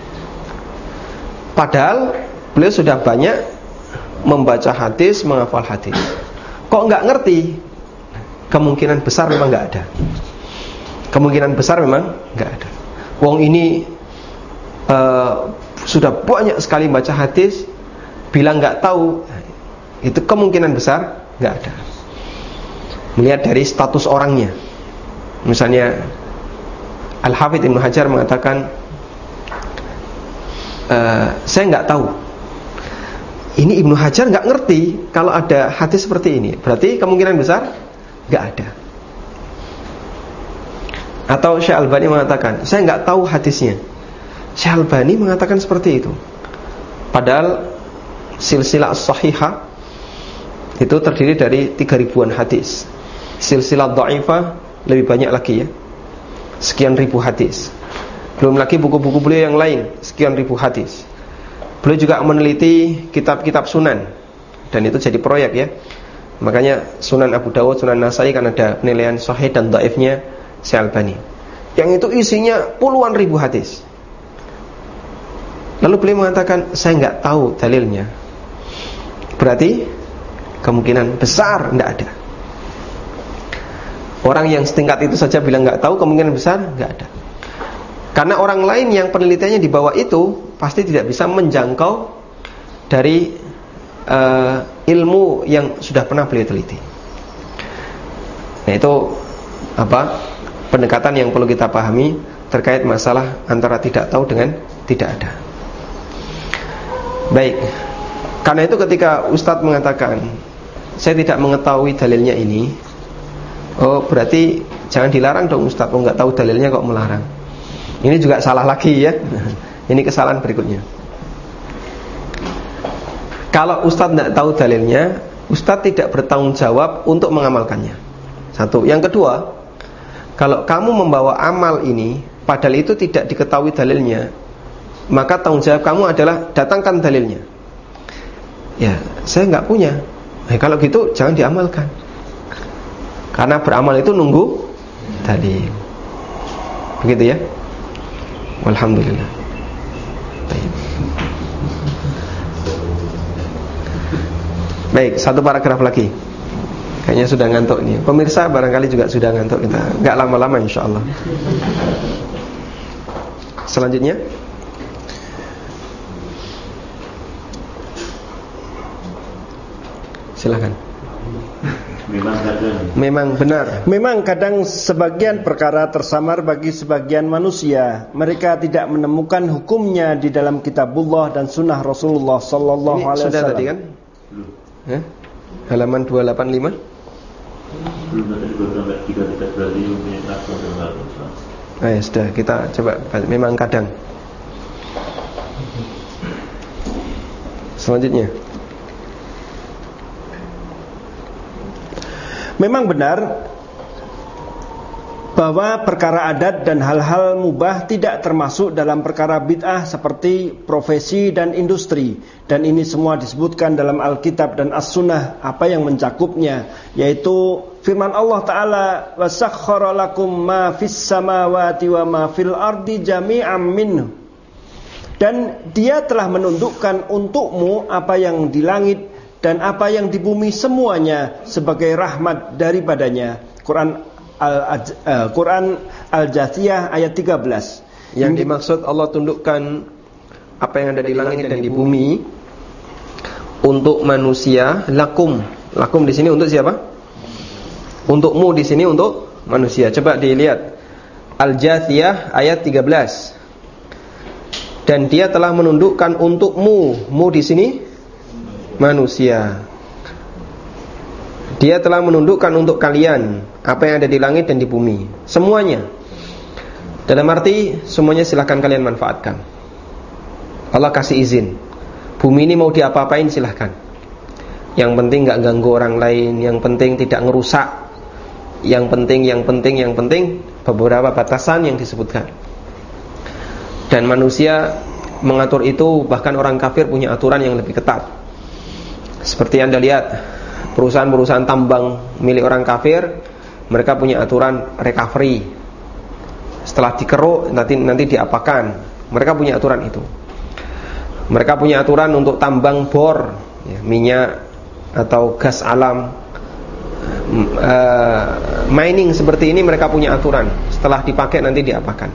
Padahal beliau sudah banyak membaca hadis, menghafal hadis. Kok gak ngerti? Kemungkinan besar memang gak ada. Kemungkinan besar memang gak ada. Wong ini uh, sudah banyak sekali baca hadis, bilang gak tahu, itu kemungkinan besar gak ada. Melihat dari status orangnya. Misalnya Al-Hafidh Ibnu Hajar mengatakan, e, saya nggak tahu. Ini Ibnu Hajar nggak ngerti kalau ada hadis seperti ini. Berarti kemungkinan besar nggak ada. Atau Syekh Albani mengatakan, saya nggak tahu hadisnya. Syekh Albani mengatakan seperti itu. Padahal silsilah as-sahihah itu terdiri dari tiga ribuan hadis. Silsilah dha'ifah lebih banyak lagi ya, sekian ribu hadis. Belum lagi buku-buku beliau yang lain, sekian ribu hadis. Beliau juga meneliti kitab-kitab sunan, dan itu jadi proyek ya. Makanya Sunan Abu Dawud, Sunan Nasai kan ada penilaian sahih dan dhaifnya Syekh Albani, yang itu isinya puluhan ribu hadis. Lalu beliau mengatakan, saya nggak tahu dalilnya. Berarti kemungkinan besar tidak ada. Orang yang setingkat itu saja bilang nggak tahu, kemungkinan besar nggak ada. Karena orang lain yang penelitiannya di bawah itu pasti tidak bisa menjangkau dari Uh, ilmu yang sudah pernah beliau teliti. Nah, itu apa? Pendekatan yang perlu kita pahami terkait masalah antara tidak tahu dengan tidak ada. Baik. Karena itu ketika Ustadz mengatakan saya tidak mengetahui dalilnya ini, oh berarti jangan dilarang dong Ustadz. Oh nggak tahu dalilnya kok melarang. Ini juga salah lagi ya. Ini kesalahan berikutnya. Kalau Ustadz tidak tahu dalilnya, Ustadz tidak bertanggung jawab untuk mengamalkannya. Satu. Yang kedua, kalau kamu membawa amal ini padahal itu tidak diketahui dalilnya, maka tanggung jawab kamu adalah datangkan dalilnya. Ya, saya nggak punya. Nah, kalau gitu jangan diamalkan. Karena beramal itu nunggu dalil. Begitu ya. Alhamdulillah. Baik. Baik, satu paragraf lagi. Kayaknya sudah ngantuk nih. Pemirsa barangkali juga sudah ngantuk kita. Enggak lama-lama insyaallah. Selanjutnya. Silakan. Memang kadang Memang benar. Memang kadang sebagian perkara tersamar bagi sebagian manusia. Mereka tidak menemukan hukumnya di dalam kitabullah dan sunnah Rasulullah sallallahu alaihi wasallam. Sudah tadi kan? Ya? Halaman dua ratus delapan puluh lima. Belum tadi baru sampai tiga tidak berarti punya langsung dengar. Ah ya sudah, kita coba. Memang kadang. Selanjutnya. Memang benar bahwa perkara adat dan hal-hal mubah tidak termasuk dalam perkara bid'ah seperti profesi dan industri. Dan ini semua disebutkan dalam Alkitab dan As-Sunnah apa yang mencakupnya, yaitu firman Allah Ta'ala, وَسَخَّرَ لَكُمْ مَا فِي السَّمَاوَاتِ وَمَا فِي الْأَرْضِ جَمِيعًا مِّنْهُ. Dan dia telah menundukkan untukmu apa yang di langit dan apa yang di bumi semuanya sebagai rahmat daripadanya. Quran Al uh, Quran Al-Jathiyah ayat tiga belas. Yang dimaksud Allah tundukkan apa yang ada di langit dan di bumi untuk manusia, lakum. Lakum di sini untuk siapa? Untukmu di sini untuk manusia. Coba dilihat Al-Jathiyah ayat tiga belas. Dan dia telah menundukkan untukmu, mu di sini manusia. Dia telah menundukkan untuk kalian apa yang ada di langit dan di bumi, semuanya. Dalam arti semuanya silahkan kalian manfaatkan. Allah kasih izin. Bumi ini mau diapa-apain silahkan. Yang penting gak ganggu orang lain, yang penting tidak ngerusak, yang penting, yang penting, yang penting beberapa batasan yang disebutkan. Dan manusia mengatur itu, bahkan orang kafir punya aturan yang lebih ketat. Seperti Anda lihat perusahaan-perusahaan tambang milik orang kafir, mereka punya aturan recovery. Setelah dikeruk nanti nanti diapakan. Mereka punya aturan itu. Mereka punya aturan untuk tambang bor, ya, minyak atau gas alam, uh, mining seperti ini mereka punya aturan. Setelah dipakai nanti diapakan.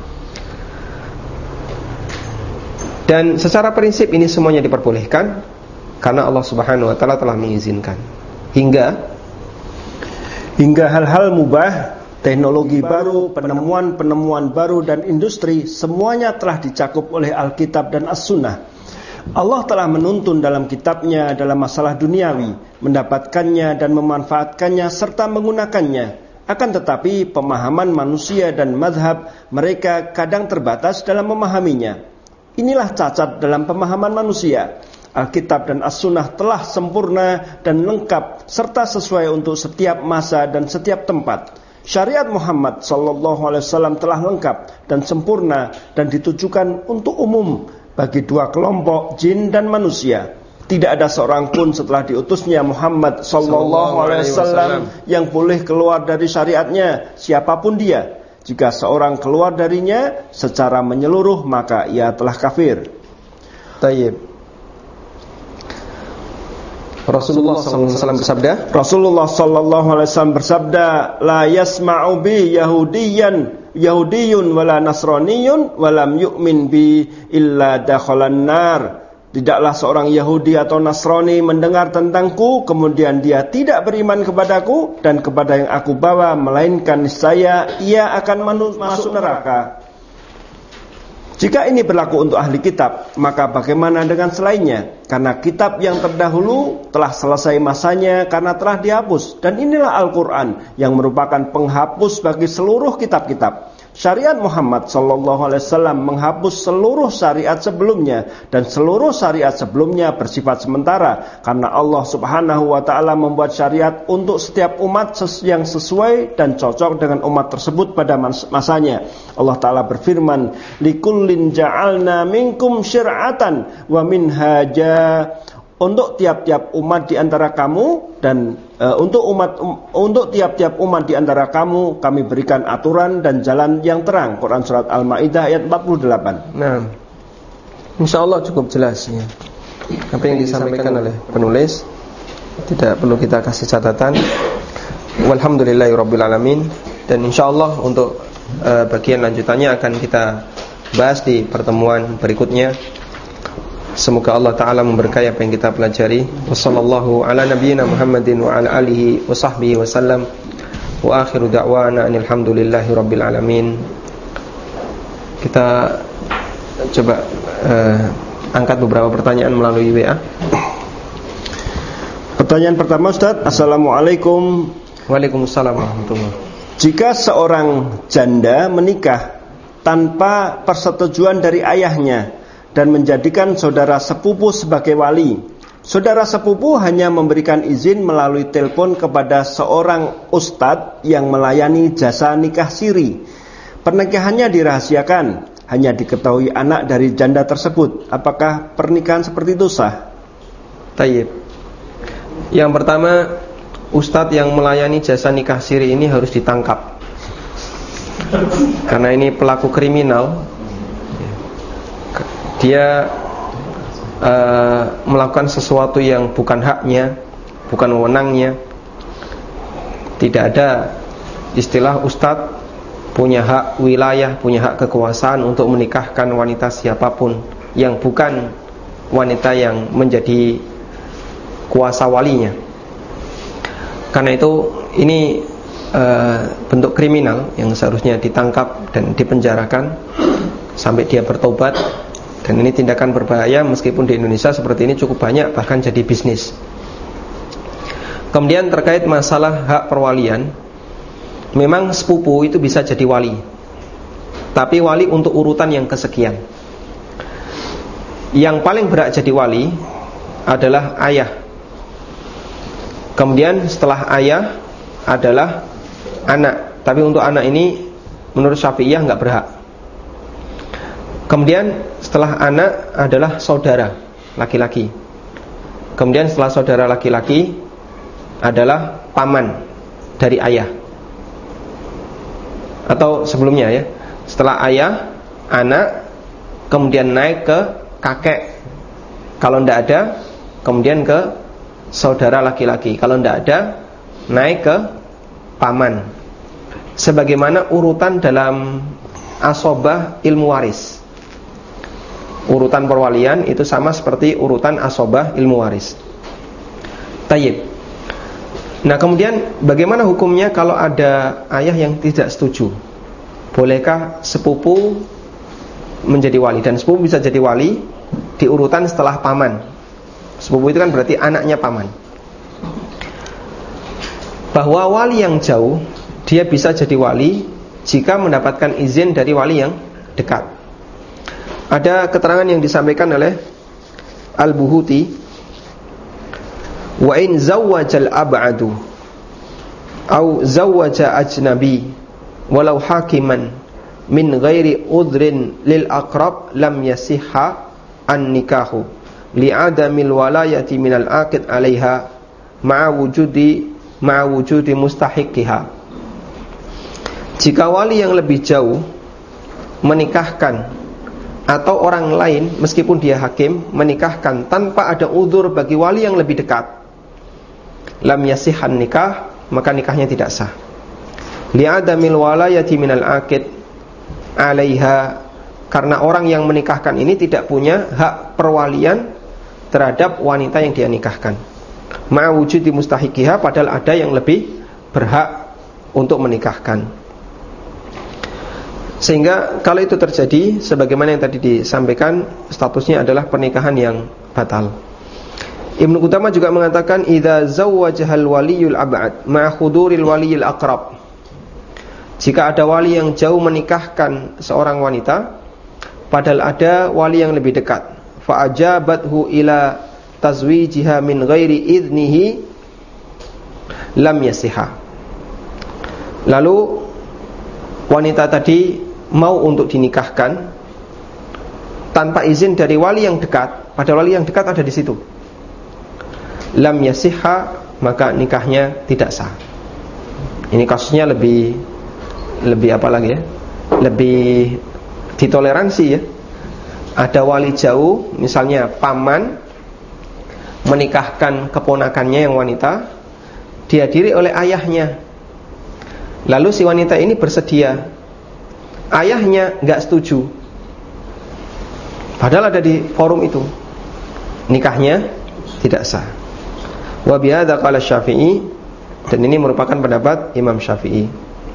Dan secara prinsip ini semuanya diperbolehkan karena Allah Subhanahu wa taala telah mengizinkan. Hingga hingga hal-hal mubah, teknologi baru, penemuan-penemuan baru dan industri semuanya telah dicakup oleh Alkitab dan As-Sunnah. Allah telah menuntun dalam kitabnya dalam masalah duniawi, mendapatkannya dan memanfaatkannya serta menggunakannya. Akan tetapi pemahaman manusia dan mazhab mereka kadang terbatas dalam memahaminya. Inilah cacat dalam pemahaman manusia. Alkitab dan As-Sunnah telah sempurna dan lengkap serta sesuai untuk setiap masa dan setiap tempat. Syariat Muhammad sallallahu alaihi wasallam telah lengkap dan sempurna dan ditujukan untuk umum bagi dua kelompok jin dan manusia. Tidak ada seorang pun setelah diutusnya Muhammad sallallahu alaihi wasallam yang boleh keluar dari syariatnya, siapapun dia. Jika seorang keluar darinya secara menyeluruh maka ia telah kafir. Tayyib. Rasulullah sallallahu alaihi wasallam bersabda, Rasulullah sallallahu alaihi wasallam bersabda, la yasma'u bi yahudiyan yahudiyun wala nasraniyun walam yu'min bi illa dakhalan nar. Tidaklah seorang Yahudi atau Nasrani mendengar tentangku kemudian dia tidak beriman kepadaku dan kepada yang aku bawa, melainkan niscaya ia akan masuk neraka. Jika ini berlaku untuk ahli kitab, maka bagaimana dengan selainnya? Karena kitab yang terdahulu telah selesai masanya karena telah dihapus. Dan inilah Al-Quran yang merupakan penghapus bagi seluruh kitab-kitab. Syariat Muhammad sallallahu alaihi wasallam menghapus seluruh syariat sebelumnya, dan seluruh syariat sebelumnya bersifat sementara karena Allah Subhanahu wa taala membuat syariat untuk setiap umat yang sesuai dan cocok dengan umat tersebut pada masanya. Allah taala berfirman, likullin ja'alna minkum syir'atan wa minhaja. Untuk tiap-tiap umat di antara kamu dan uh, untuk umat um, untuk tiap-tiap umat di antara kamu kami berikan aturan dan jalan yang terang. Quran surat Al-Maidah ayat empat puluh delapan. Nah, insyaallah cukup jelas ya. Apa yang disampaikan oleh penulis tidak perlu kita kasih catatan. Walhamdulillahirabbil alamin. Dan insyaallah untuk uh, bagian lanjutannya akan kita bahas di pertemuan berikutnya. Semoga Allah Ta'ala memberkahi apa yang kita pelajari. Wassallallahu ala nabiyyina Muhammadin wa ala alihi wa sahbihi wa sallam. Wa akhiru da'wana alhamdulillahi rabbil alamin. Kita coba uh, angkat beberapa pertanyaan melalui W A. Pertanyaan pertama, Ustaz. Assalamualaikum. Waalaikumsalam warahmatullahi. Jika seorang janda menikah tanpa persetujuan dari ayahnya dan menjadikan saudara sepupu sebagai wali, saudara sepupu hanya memberikan izin melalui telepon kepada seorang ustadz yang melayani jasa nikah siri. Pernikahannya dirahasiakan, hanya diketahui anak dari janda tersebut. Apakah pernikahan seperti itu sah? Tayyib. Yang pertama, ustadz yang melayani jasa nikah siri ini harus ditangkap, karena ini pelaku kriminal. Dia uh, melakukan sesuatu yang bukan haknya, bukan wewenangnya. Tidak ada istilah ustadz punya hak wilayah, punya hak kekuasaan untuk menikahkan wanita siapapun yang bukan wanita yang menjadi kuasa walinya. Karena itu ini uh, bentuk kriminal yang seharusnya ditangkap dan dipenjarakan sampai dia bertobat. Dan ini tindakan berbahaya, meskipun di Indonesia seperti ini cukup banyak, bahkan jadi bisnis. Kemudian terkait masalah hak perwalian, memang sepupu itu bisa jadi wali, tapi wali untuk urutan yang kesekian. Yang paling berhak jadi wali adalah ayah. Kemudian setelah ayah adalah anak, tapi untuk anak ini menurut Syafi'iyah nggak berhak. Kemudian setelah anak adalah saudara laki-laki. Kemudian setelah saudara laki-laki adalah paman dari ayah. Atau sebelumnya ya, setelah ayah, anak, kemudian naik ke kakek. Kalau tidak ada, kemudian ke saudara laki-laki. Kalau tidak ada, naik ke paman. Sebagaimana urutan dalam asobah ilmu waris. Urutan perwalian itu sama seperti urutan asobah ilmu waris. Tayyib. Nah kemudian bagaimana hukumnya kalau ada ayah yang tidak setuju? Bolehkah sepupu menjadi wali? Dan sepupu bisa jadi wali di urutan setelah paman. Sepupu itu kan berarti anaknya paman. Bahwa wali yang jauh, dia bisa jadi wali jika mendapatkan izin dari wali yang dekat. Ada keterangan yang disampaikan oleh Al-Buhuti, wa in zawwajal ab'adu au zawwaja ajnabi walau hakiman min ghairi udhrin lil aqrab lam yasihha an nikahu li'adamil walayati minal aqid 'alaiha ma'a wujudi ma'a wujudi mustahiqiha. Jika wali yang lebih jauh menikahkan atau orang lain meskipun dia hakim menikahkan tanpa ada uzur bagi wali yang lebih dekat, lam yasihhan nikah, maka nikahnya tidak sah. Li'adamil walayati minal aqid 'alaiha, karena orang yang menikahkan ini tidak punya hak perwalian terhadap wanita yang dia nikahkan. Ma'a wujudi mustahiqiha, padahal ada yang lebih berhak untuk menikahkan. Sehingga kalau itu terjadi, sebagaimana yang tadi disampaikan, statusnya adalah pernikahan yang batal. Ibnu Qudamah juga mengatakan, idza zawwajahal waliyul ab'ad ma'a khuduril waliyil aqrab. Jika ada wali yang jauh menikahkan seorang wanita, padahal ada wali yang lebih dekat, fa ajabathu ila tazwijiha min ghairi idnihi lam yasiha. Lalu wanita tadi mau untuk dinikahkan tanpa izin dari wali yang dekat, padahal wali yang dekat ada di situ, lam yasiha, maka nikahnya tidak sah. Ini kasusnya lebih lebih apa lagi ya? Lebih ditoleransi ya. Ada wali jauh, misalnya paman menikahkan keponakannya yang wanita, dihadiri oleh ayahnya. Lalu si wanita ini bersedia, ayahnya enggak setuju, padahal ada di forum itu, nikahnya tidak sah. Wa bihadza qala Syafi'i, dan ini merupakan pendapat Imam Syafi'i.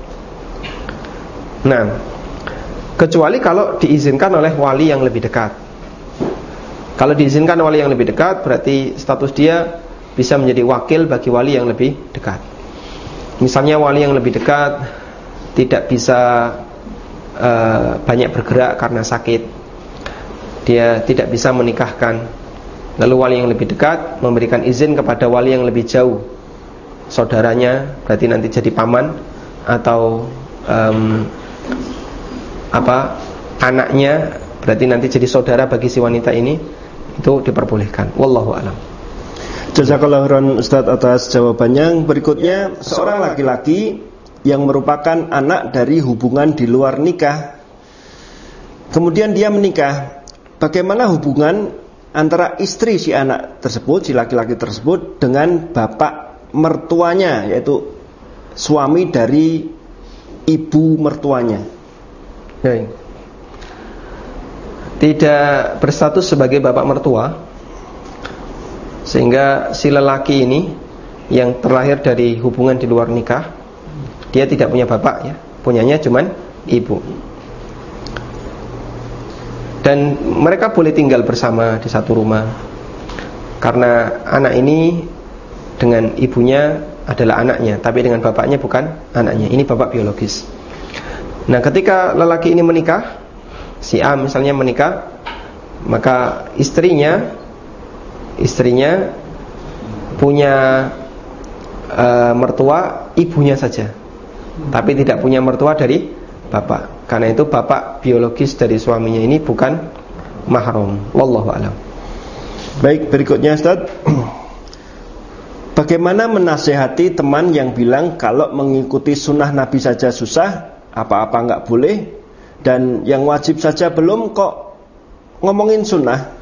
Nah, kecuali kalau diizinkan oleh wali yang lebih dekat. Kalau diizinkan wali yang lebih dekat, berarti status dia bisa menjadi wakil bagi wali yang lebih dekat. Misalnya wali yang lebih dekat tidak bisa uh, banyak bergerak karena sakit, dia tidak bisa menikahkan. Lalu wali yang lebih dekat memberikan izin kepada wali yang lebih jauh, saudaranya, berarti nanti jadi paman, atau um, apa anaknya, berarti nanti jadi saudara bagi si wanita ini, itu diperbolehkan. Wallahu a'lam. Jazakallahu khairan Ustaz atas jawabannya. Berikutnya, seorang laki-laki yang merupakan anak dari hubungan di luar nikah, kemudian dia menikah. Bagaimana hubungan antara istri si anak tersebut, si laki-laki tersebut, dengan bapak mertuanya, yaitu suami dari ibu mertuanya? Tidak berstatus sebagai bapak mertua, sehingga si lelaki ini yang terlahir dari hubungan di luar nikah, dia tidak punya bapak ya, punyanya cuman ibu. Dan mereka boleh tinggal bersama di satu rumah, karena anak ini dengan ibunya adalah anaknya, tapi dengan bapaknya bukan anaknya. Ini bapak biologis. Nah, ketika lelaki ini menikah, si A misalnya menikah, maka istrinya Istrinya punya uh, mertua ibunya saja, tapi tidak punya mertua dari bapak. Karena itu bapak biologis dari suaminya ini bukan mahram. Wallahu a'lam. Baik, berikutnya Ustaz, bagaimana menasehati teman yang bilang kalau mengikuti sunnah Nabi saja susah, apa-apa enggak boleh, dan yang wajib saja belum kok ngomongin sunnah?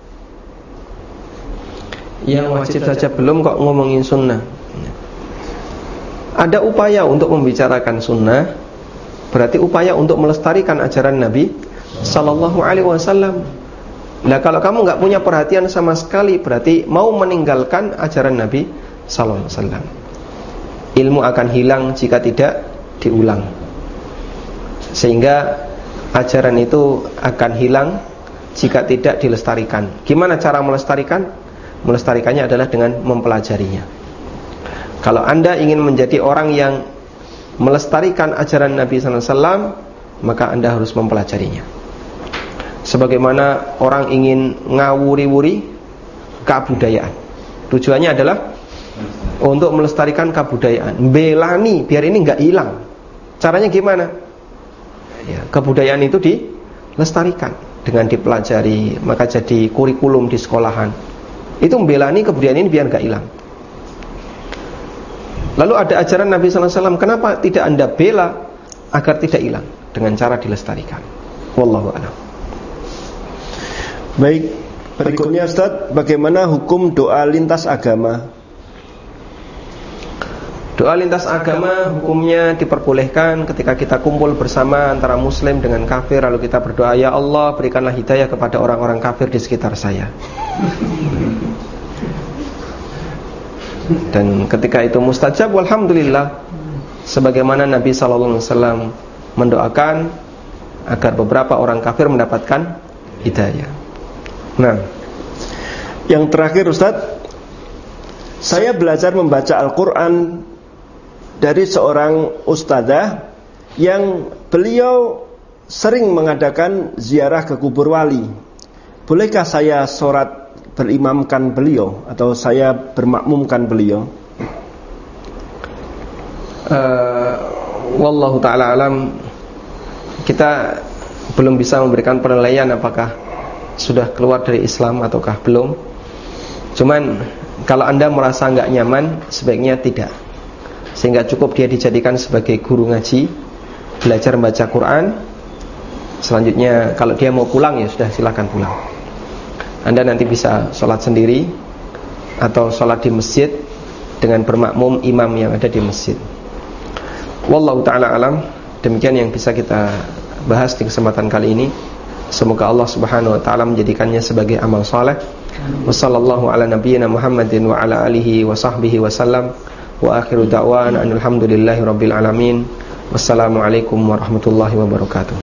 Yang wajib saja belum kok ngomongin sunnah. Ada upaya untuk membicarakan sunnah, berarti upaya untuk melestarikan ajaran Nabi Sallallahu Alaihi Wasallam. Nah, kalau kamu nggak punya perhatian sama sekali, berarti mau meninggalkan ajaran Nabi Sallallahu Alaihi Wasallam. Ilmu akan hilang jika tidak diulang, sehingga ajaran itu akan hilang jika tidak dilestarikan. Gimana cara melestarikan? Melestarikannya adalah dengan mempelajarinya. Kalau Anda ingin menjadi orang yang melestarikan ajaran Nabi sallallahu alaihi wasallam, maka Anda harus mempelajarinya. Sebagaimana orang ingin ngawuri-wuri kebudayaan, tujuannya adalah untuk melestarikan kebudayaan, belani biar ini nggak hilang. Caranya gimana? Ya, kebudayaan itu dilestarikan dengan dipelajari, maka jadi kurikulum di sekolahan. Itu membelani kebudayaan ini biar nggak hilang. Lalu ada ajaran Nabi sallallahu alaihi wasallam, kenapa tidak Anda bela agar tidak hilang dengan cara dilestarikan? Wallahu a'lam. Baik, berikutnya Ustaz, bagaimana hukum doa lintas agama? Doa lintas agama hukumnya diperbolehkan ketika kita kumpul bersama antara muslim dengan kafir, lalu kita berdoa, ya Allah berikanlah hidayah kepada orang-orang kafir di sekitar saya. Dan ketika itu mustajab, walhamdulillah, sebagaimana Nabi sallallahu alaihi wasallam mendoakan agar beberapa orang kafir mendapatkan hidayah. Nah, yang terakhir Ustaz, saya belajar membaca Al-Quran dari seorang ustadzah yang beliau sering mengadakan ziarah ke kubur wali. Bolehkah saya sholat berimamkan beliau atau saya bermakmumkan beliau? Uh, wallahu ta'ala alam. Kita belum bisa memberikan penilaian apakah sudah keluar dari Islam ataukah belum. Cuman kalau Anda merasa nggak nyaman, sebaiknya tidak. Sehingga cukup dia dijadikan sebagai guru ngaji, belajar membaca Quran. Selanjutnya kalau dia mau pulang, ya sudah, silakan pulang. Anda nanti bisa sholat sendiri atau sholat di masjid dengan bermakmum imam yang ada di masjid. Wallahu ta'ala alam. Demikian yang bisa kita bahas di kesempatan kali ini. Semoga Allah subhanahu wa ta'ala menjadikannya sebagai amal saleh. Wassallallahu ala nabiyyina Muhammadin wa ala alihi wa sahbihi wa sallam. Wa akhiru da'wan alhamdulillahi rabbil alamin. Wassalamualaikum warahmatullahi wabarakatuh.